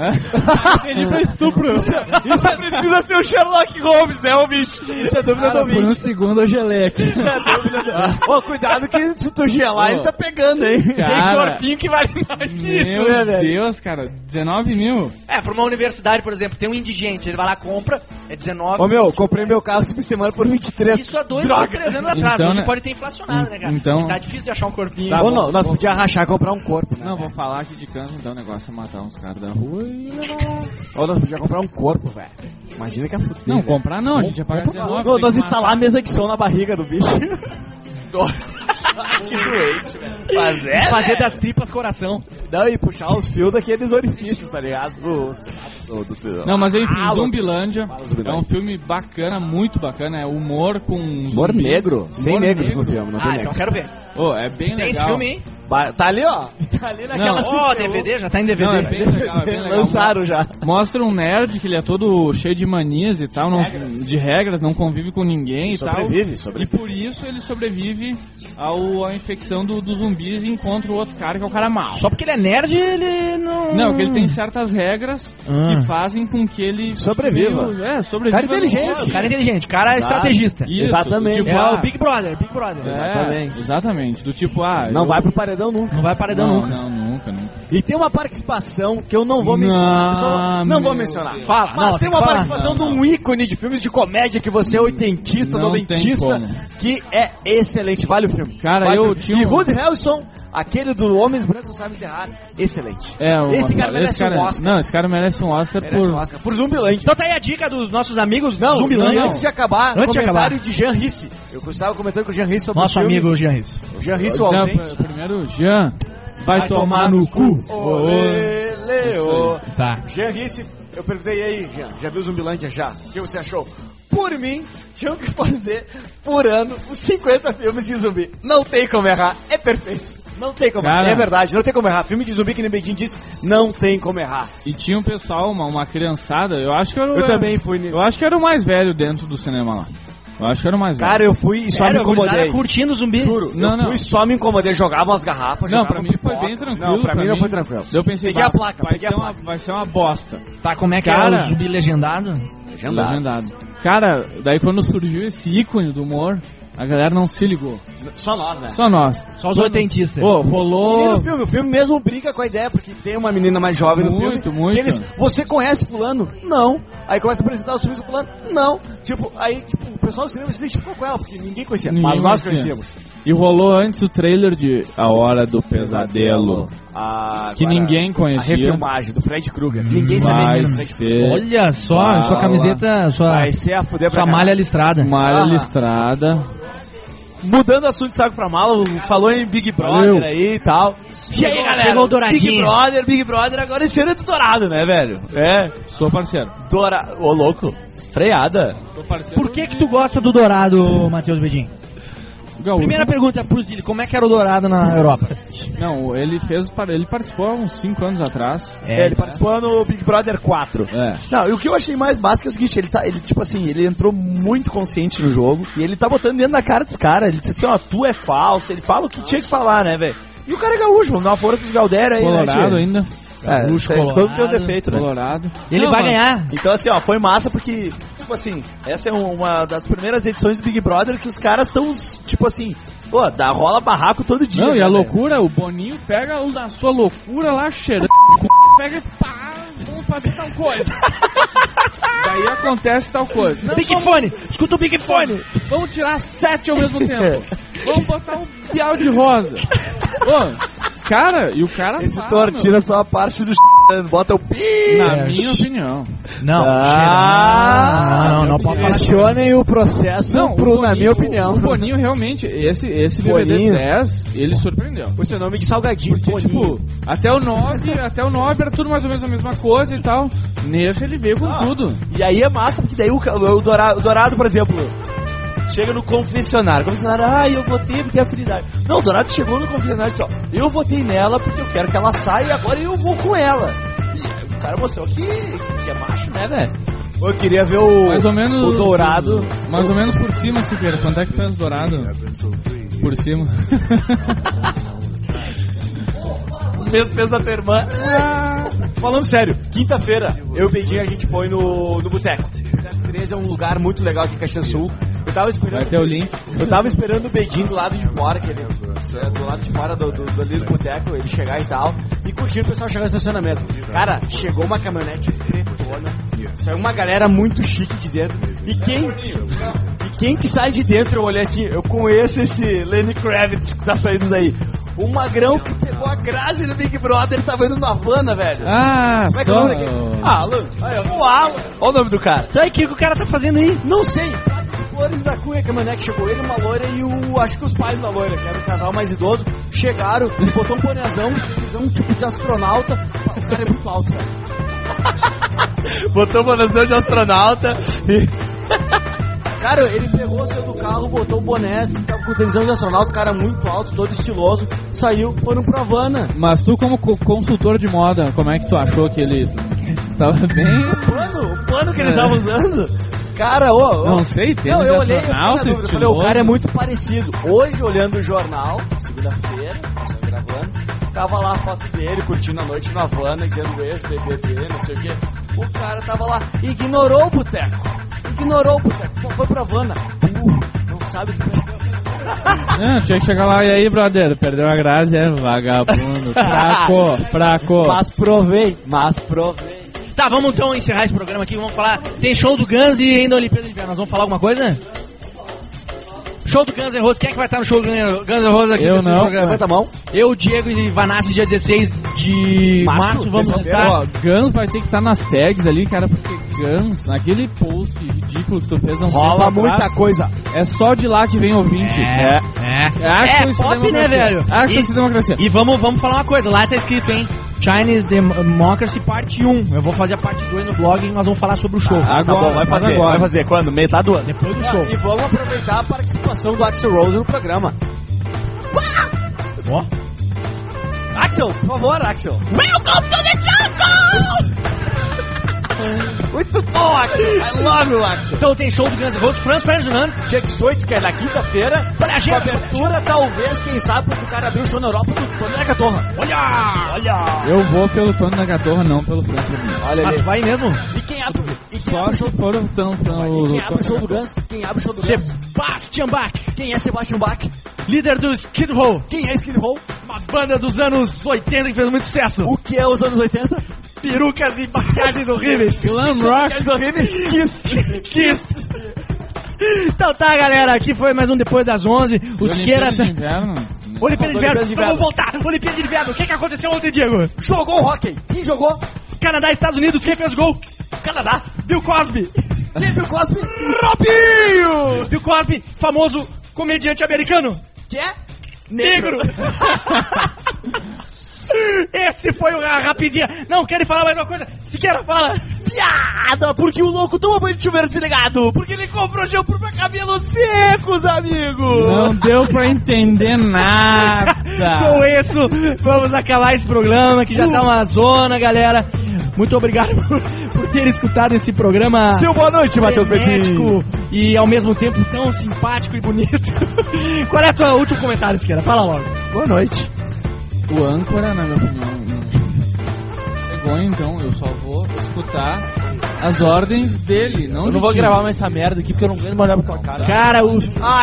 Ele pra estupro. Isso precisa ser o Sherlock Holmes, né, ô bicho? Isso é dúvida Cara, do por um bicho. segundo eu gelei aqui. Isso é dúvida do... Ô, cuidado que se tu gelar, Ô. ele tá pegando, hein? Cara. Tem corpinho que vale mais que isso, Meu né, velho? Deus, cara, dezenove mil. É, pra uma universidade, por exemplo, tem um indigente, ele vai lá, compra, é dezenove. Ô, meu, comprei meu carro esse fim de semana por vinte e três. Isso há dois Droga. ou três anos atrás, Então, você né? pode ter inflacionado, né, cara? Então- Tá difícil de achar um corpinho. Tá Ô, bom. não, nós podíamos rachar e comprar um corpo, né? Não, vou falar aqui de canto, então o negócio é matar uns caras da rua e levar lá. Ou nós podíamos comprar um corpo, velho. Imagina que é fudido. Não, velho. comprar não, a gente ia pagar Comprar- dezenove. Não, tem nós que instalar a mesa que som na barriga do bicho. Que doente, velho. Mas é, Fazer né? das tripas coração. Não, e puxar os fios daqueles orifícios, tá ligado? Os- do- do- do- Não, mas enfim, Ah, Zumbilândia Fala, Zumbilândia. é um filme bacana, muito bacana, é humor com Humor zumbi. negro. Sem Humor negros negro. no filme, não tem Ah, então negros. quero ver. Oh, é bem Tem esse legal. filme, hein? Ba- Tá ali, ó. Tá ali naquela... Não, Ó, D V D, já tá em D V D. Não, é bem legal, é bem legal. Lançaram já. Mostra um nerd que ele é todo cheio de manias e tal, não, de regras, não convive com ninguém e Sobrevive, tal. sobrevive. E por isso ele sobrevive ao, à infecção do, dos zumbis e encontra o outro cara que é o cara mau. Só porque ele é nerd, ele não... Não, que ele tem certas regras Ah. que fazem com que ele... Sobreviva. meio- É, sobreviva. Cara inteligente. O cara é inteligente, o cara é Exato. estrategista. Isso, Exatamente. do É Tipo, o ah, Big Brother, Big Brother. é, Exatamente. exatamente. Do tipo, ah... Não eu- vai pro paredão nunca. Não vai paredão Não, nunca. não, nunca, nunca. E tem uma participação que eu não vou Não, mencionar. Só- Não vou meu mencionar. Deus. Fala, Mas não, tem tem uma que falar. participação Não, de um ícone de filmes de comédia que você é oitentista, Não tem noventista, como. que é excelente. Vale o filme. Cara, Vale eu o filme. tinha E um- Woody Harrelson, aquele do Homens Brancos Não Sabem Enterrar, excelente. É, o- Esse cara merece cara- um Oscar. Não, esse cara merece um Oscar Merece por... um Oscar. Por Zumbilândia. Então tá aí a dica dos nossos amigos Não, Zumbilândia. antes de acabar, Antes de comentário de Jean Risse. Eu estava comentando com o Jean Risse sobre Nosso o filme. amigo Jean Riz. O Jean Risse, o Não, ausente. pr- primeiro, Jean, vai, Vai tomar, tomar no no cu. Olê, lê, ô. Tá. Jean Risse, eu perguntei aí, Jean, já viu Zumbilândia já? O que você achou? Por mim, tinham que fazer por ano os cinquenta filmes de zumbi. Não tem como errar, é perfeito. Não tem como Cara. errar, é verdade, não tem como errar. Filme de zumbi, que nem o Bedinho disse, não tem como errar. E tinha um pessoal, uma, uma criançada, eu acho que era o... Eu também fui... Eu acho que era o mais velho dentro do cinema lá. Eu acho que era o mais velho. Cara, eu fui e só Sério, me incomodei. curtindo zumbi. Juro, Não, eu não. fui e só me incomodei, jogava umas garrafas, Não, jogava pra mim foi pipoca. bem tranquilo. Não, pra, mim não foi tranquilo. Eu pensei, Peguei a bah, placa, vai, peguei ser a uma, placa. vai ser uma bosta. Tá, como é que Cara. é o zumbi legendado? Legendado. Legendado. Cara, daí quando surgiu esse ícone do humor, a galera não se ligou. Só nós, né? Só nós. Só os oitentistas. Pô, E no rolou... filme, o filme mesmo brinca com a ideia, porque tem uma menina mais jovem no Muito, filme. muito. Que eles, você conhece fulano? Não. Aí começa a apresentar os filmes do fulano? Não. Tipo, aí tipo, o pessoal do cinema se identificou com ela, porque ninguém conhecia. Ninguém mas nós conhecia. conhecíamos. E rolou antes o trailer de A Hora do Pesadelo, Ah, que agora, ninguém A conhecia. refilmagem do Fred Krueger. Ninguém sabia Vai quem era o Fred Krueger. ser Olha só, Vai sua lá. camiseta, sua, Vai ser a fuder pra sua caralho. malha listrada. malha Ah. listrada. Mudando o assunto de saco pra mala, falou em Big Brother Valeu. aí e tal. E aí, galera? chegou o Douradinho. Big Brother, Big Brother, agora esse ano é do Dourado, né, velho? É. Sou parceiro. Dourado. Ô, louco. Freada. Sou parceiro. Por que que tu gosta do Dourado, Matheus Bedin? Gaúcho. Primeira pergunta pro Zili, como é que era o Dourado na Europa? Não, ele fez. Ele participou há uns cinco anos atrás. É, ele participou no Big Brother quatro. É. Não, e o que eu achei mais básico é o seguinte, ele tá, ele, tipo assim, ele entrou muito consciente no jogo e ele tá botando dentro da cara dos caras. Ele disse assim, ó, tu é falso, ele fala o que tinha que falar, né, velho? E o cara é gaúcho, vamos dar uma força pros Galdério aí, Colorado né, tio? ainda. É, Gaúcho, todo Colorado, tem um defeito, né? Colorado. Ele Não, vai mas- ganhar. Então, assim, ó, foi massa porque, tipo assim, essa é uma das primeiras edições do Big Brother que os caras estão, tipo assim, pô, dá, rola barraco todo dia. Não, e né, a velho? loucura, o Boninho pega o da sua loucura lá cheirando, pega e pá, vamos fazer tal coisa. Daí acontece tal coisa. Não, Big vamos, Fone, escuta o Big Fone. vamos tirar sete ao mesmo tempo. Vamos botar um piau de rosa. Ô, cara, e o cara Editor, fala, meu, tira só a parte do bota o pi. na minha opinião. Não, Ah, não, não, não pode falar. Questionem o processo Não, pro, o na Boninho- minha opinião. O Boninho realmente, esse, esse B B D Boninho. dez, ele surpreendeu. O seu nome de salgadinho, Porque, tipo, até o nove, até o nove era tudo mais ou menos a mesma coisa e tal. Nesse ele veio com Ah. tudo. E aí é massa, porque daí o, o, Dourado, o Dourado, por exemplo, chega no confessionário. Confessionário, ah, eu votei porque é afinidade. Não, o Dourado chegou no confessionário e disse, ó, eu votei nela porque eu quero que ela saia e agora eu vou com ela. E aí o cara mostrou que, que é macho, né, velho? Eu queria ver o, Mais ou menos. o Dourado. Mais ou menos por cima, Siqueira. Quanto é que fez Dourado? Por cima. Mesmo peso da tua irmã. Falando sério, quinta-feira, eu e o Bedinho, a gente foi no, no Boteco. Boteco treze é um lugar muito legal aqui em Caxias do Sul. Eu tava esperando. Vai ter o link. Eu tava esperando o Bedinho do lado de fora, que ele, é, do lado de fora do, do, do, ali do Boteco, ele chegar e tal. E curtindo o pessoal chegar no estacionamento. Cara, chegou uma caminhonete pretona. Saiu uma galera muito chique de dentro. E quem. E quem que sai de dentro? Eu olhei assim, eu conheço esse Lenny Kravitz que tá saindo daí. O magrão que pegou a Grazi do Big Brother, tava indo na Havana, velho. Ah, Como é que é o só. nome daquele? Ah, Alan. O Alan. Olha o nome do cara. Tá aí, o que que o cara tá fazendo aí? Não sei. Flores da Cunha, que a mané que chegou ele, uma loira e o. Acho que os pais da loira, que era um casal mais idoso, chegaram e botou um bonezão, fizeram um tipo de astronauta. O cara é muito alto, velho. Botou um bonezão de astronauta e. Cara, ele pegou, saiu do carro, botou o boné, tava com televisão de astronauta, cara muito alto, todo estiloso, saiu, foram pra Havana. Mas tu, como co- consultor de moda, como é que tu achou que ele tava bem? O pano, o pano que ele tava usando. Cara, ô, ô. Não sei, tem Não, uns eu olhei, eu fiquei na astronautas dúvida, eu falei, o estilosos. cara é muito parecido. Hoje, olhando o jornal, segunda-feira, nós estamos gravando, tava lá a foto dele, curtindo a noite na Havana, dizendo ex-B B D, não sei o quê. O cara tava lá, ignorou o boteco. Ignorou o boteco. Pô, foi pra Havana. Uh, não sabe o que é. Não, tinha que chegar lá, e aí, brother, perdeu a Grazi, é vagabundo, fraco, fraco. Mas provei, mas provei. Tá, vamos então encerrar esse programa aqui. Vamos falar. Tem show do Guns e ainda Olimpíada de Inverno. Nós vamos falar alguma coisa? Show do Guns N' Roses. Quem é que vai estar no show do Guns N' Roses aqui Eu nesse não. programa? Levanta a mão. Eu, Diego e Vanassi, dia dezesseis de Março, março, vamos terça-feira. estar. Ó, Guns vai ter que estar nas tags ali, cara, porque Guns, naquele post ridículo que tu fez há um Rola tempo muita atrás, coisa. é só de lá que vem ouvinte. É, Acho é isso pop, né, democracia. velho? Acho E- isso democracia. E vamos, vamos falar uma coisa, lá tá escrito, hein? Chinese Democracy parte um. Eu vou fazer a parte dois no blog e nós vamos falar sobre o show. Ah, Tá bom, vai Mas fazer. agora. Vai fazer quando? Metade do ano. Depois do show. E vamos aproveitar a participação do Axl Rose no programa. Ó. Axel, por favor, Axel. Welcome to the jungle! Muito bom, Axel. I love you, Axel. Então tem show do Guns N' Roses, Franz Ferdinand. Dia dezoito, que é na quinta-feira. Pra Com gente. abertura, talvez, quem sabe, porque o cara abriu o show na Europa do Tony da Gatorra. Olha! Olha! Eu vou pelo Tony da Gatorra, não pelo França. Olha Mas ali. vai mesmo? E quem abre, e quem Só abre o show se for o tão, tão, E quem abre o show do Guns? Quem abre o show do Guns? Sebastian Bach, Quem é Sebastian Bach? líder do Skid Row. Quem é Skid Row? Uma banda dos anos oitenta que fez muito sucesso. O que é os anos oitenta? Perucas e maquiagens horríveis. Glam Rock. Aqueles horríveis Kiss. Kiss. Então tá, galera, aqui foi mais um Depois das onze. O Siqueira... de Inverno. Olimpíada de Inverno, vamos voltar. Olimpíada de Inverno, o que que aconteceu ontem, Diego? Jogou hockey. Quem jogou? Canadá, Estados Unidos, quem fez gol? Canadá. Bill Cosby. Quem Bill Cosby? Robinho. Bill Cosby, famoso comediante americano. Que é? Negro. Esse foi o Rapidinha. Não, querem falar mais uma coisa? Siqueira, fala. Piada, porque o louco toma banho de chuveiro desligado. Porque ele comprou shampoo pra cabelos secos, amigo. Não deu pra entender nada. Com isso, vamos acabar esse programa que já tá uma zona, galera. Muito obrigado por, por ter escutado esse programa. Seu boa noite, Matheus Betinho. E ao mesmo tempo tão simpático e bonito. Qual é o teu último comentário, Siqueira? Fala logo. Boa noite. O âncora, na minha opinião, chegou, então eu só vou escutar as ordens dele, não Eu não vou ti. gravar mais essa merda aqui porque eu não aguento mais olhar pra tua cara. Cara, o...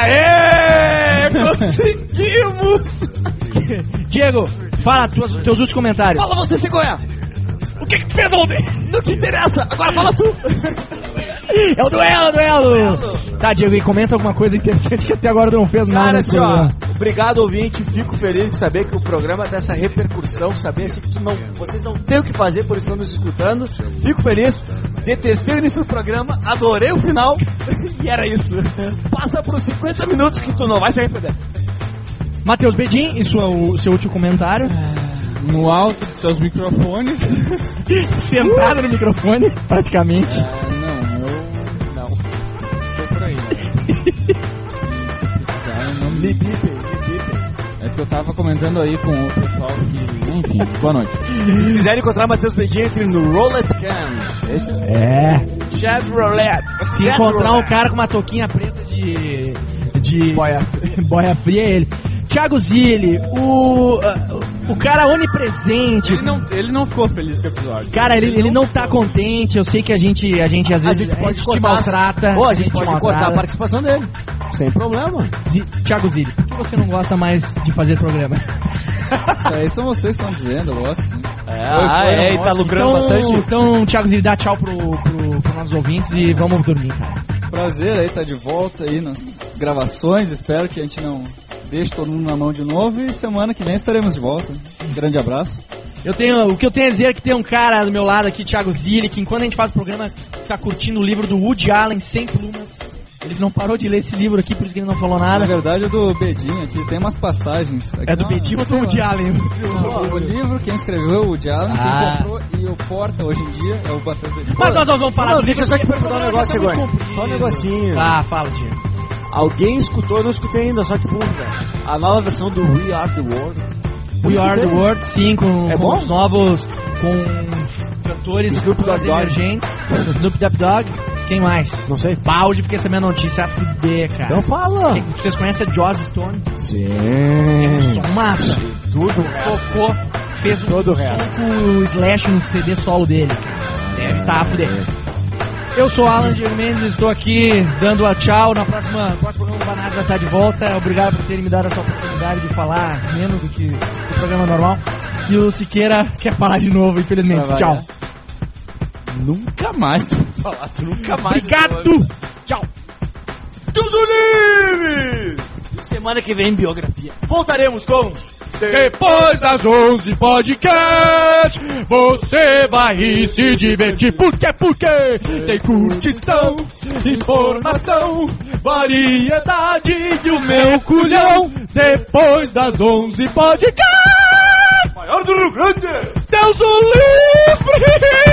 Aê! Conseguimos! Diego, fala tuas, teus últimos comentários. Fala você, cegonha! O que que tu fez ontem? Não te interessa, agora fala tu! É o duelo, é o duelo! Tá, Diego, e comenta alguma coisa interessante que até agora tu não fez nada. Cara, nesse assim, ó, programa. obrigado, ouvinte. Fico feliz de saber que o programa tem essa repercussão, saber assim que tu não, vocês não têm o que fazer, por isso estão nos escutando. Fico feliz. Detestei o início do programa, adorei o final e era isso. Passa pros cinquenta minutos que tu não vai se arrepender. Matheus Bedin, e sua, o seu último comentário? No alto dos seus microfones. Sentado no microfone, praticamente. Ah, não, eu não. Tô por aí. se, se precisar, não me bipem, me bipem. É que eu tava comentando aí com o pessoal que... Enfim, boa noite. Se quiserem encontrar Matheus Bedin, entre no Roulette Cam. Esse É. Chat Roulette. Se Chat encontrar Roulette. um cara com uma touquinha preta de... de... Boia. boia fria, é ele. Thiago Zilli, o... Uh, o cara onipresente. Ele não, ele não ficou feliz com o episódio. Cara, ele, ele não tá contente. Eu sei que a gente, a gente às A vezes gente pode te cortar, maltrata. Ou a gente pode te cortar a maltrata. participação dele. Sem problema. Zi- Thiago Zilli, por que você não gosta mais de fazer programa? Isso aí são vocês que estão dizendo, eu gosto sim. É, Foi, ah, foi, é, e tá ótimo. lucrando Então, bastante. então Thiago Zilli, dá tchau pro, pro, pro nossos ouvintes e vamos dormir, cara. Prazer aí, tá de volta aí nas gravações. Espero que a gente não deixe todo mundo na mão de novo. E semana que vem estaremos de volta. Um grande abraço. Eu tenho, o que eu tenho a dizer é que tem um cara do meu lado aqui, Thiago Zilli, que enquanto a gente faz o programa, tá curtindo o livro do Woody Allen, Sem Plumas. Ele não parou de ler esse livro aqui, por isso que ele não falou Na nada. verdade é do Bedinho aqui, tem umas passagens. Aqui É do não- Bedinho ou sei do Woody lá. Allen? O, o livro, quem escreveu, o Woody Allen, Ah. quem comprou e o porta hoje em dia é o Matheus Bedinho. Mas nós não vamos falar Não, do deixa livro. eu só te perguntar um porque o negócio, programa já tá Cegonha. muito Só um comprido. negocinho. Ah, fala, Diego. Alguém escutou, eu não escutei ainda, só que bom, velho. A nova versão do We Are The World. We Are The World, sim, com, É com bom? os novos, com cantores Snoop Dogg Dogg. emergentes. Snoop Dogg Dogg. Quem mais? Não sei. Balde, porque essa é a minha notícia a fuder, cara. Então fala. Quem- Vocês conhecem a Joss Stone? Sim. Só uma Tudo. tocou, fez um Todo o som resto. com o Slash no C D solo dele, cara. Deve estar a fuder. Eu sou o Alan Diego Mendes, estou aqui dando a tchau. Na próxima, no próximo programa o Banado vai estar de volta. Obrigado por terem me dado essa oportunidade de falar menos do que o programa normal. E o Siqueira quer falar de novo, infelizmente. Pra Tchau. variar. Nunca mais tu vai falar, tu nunca mais. Obrigado! Tchau! Deus o livre! Semana que vem, biografia. Voltaremos com... Depois das onze podcast, você vai se divertir. Por quê? Porque tem curtição, informação, variedade e o meu culhão. Depois das onze podcast, Maior do Rio Grande! Deus o livre!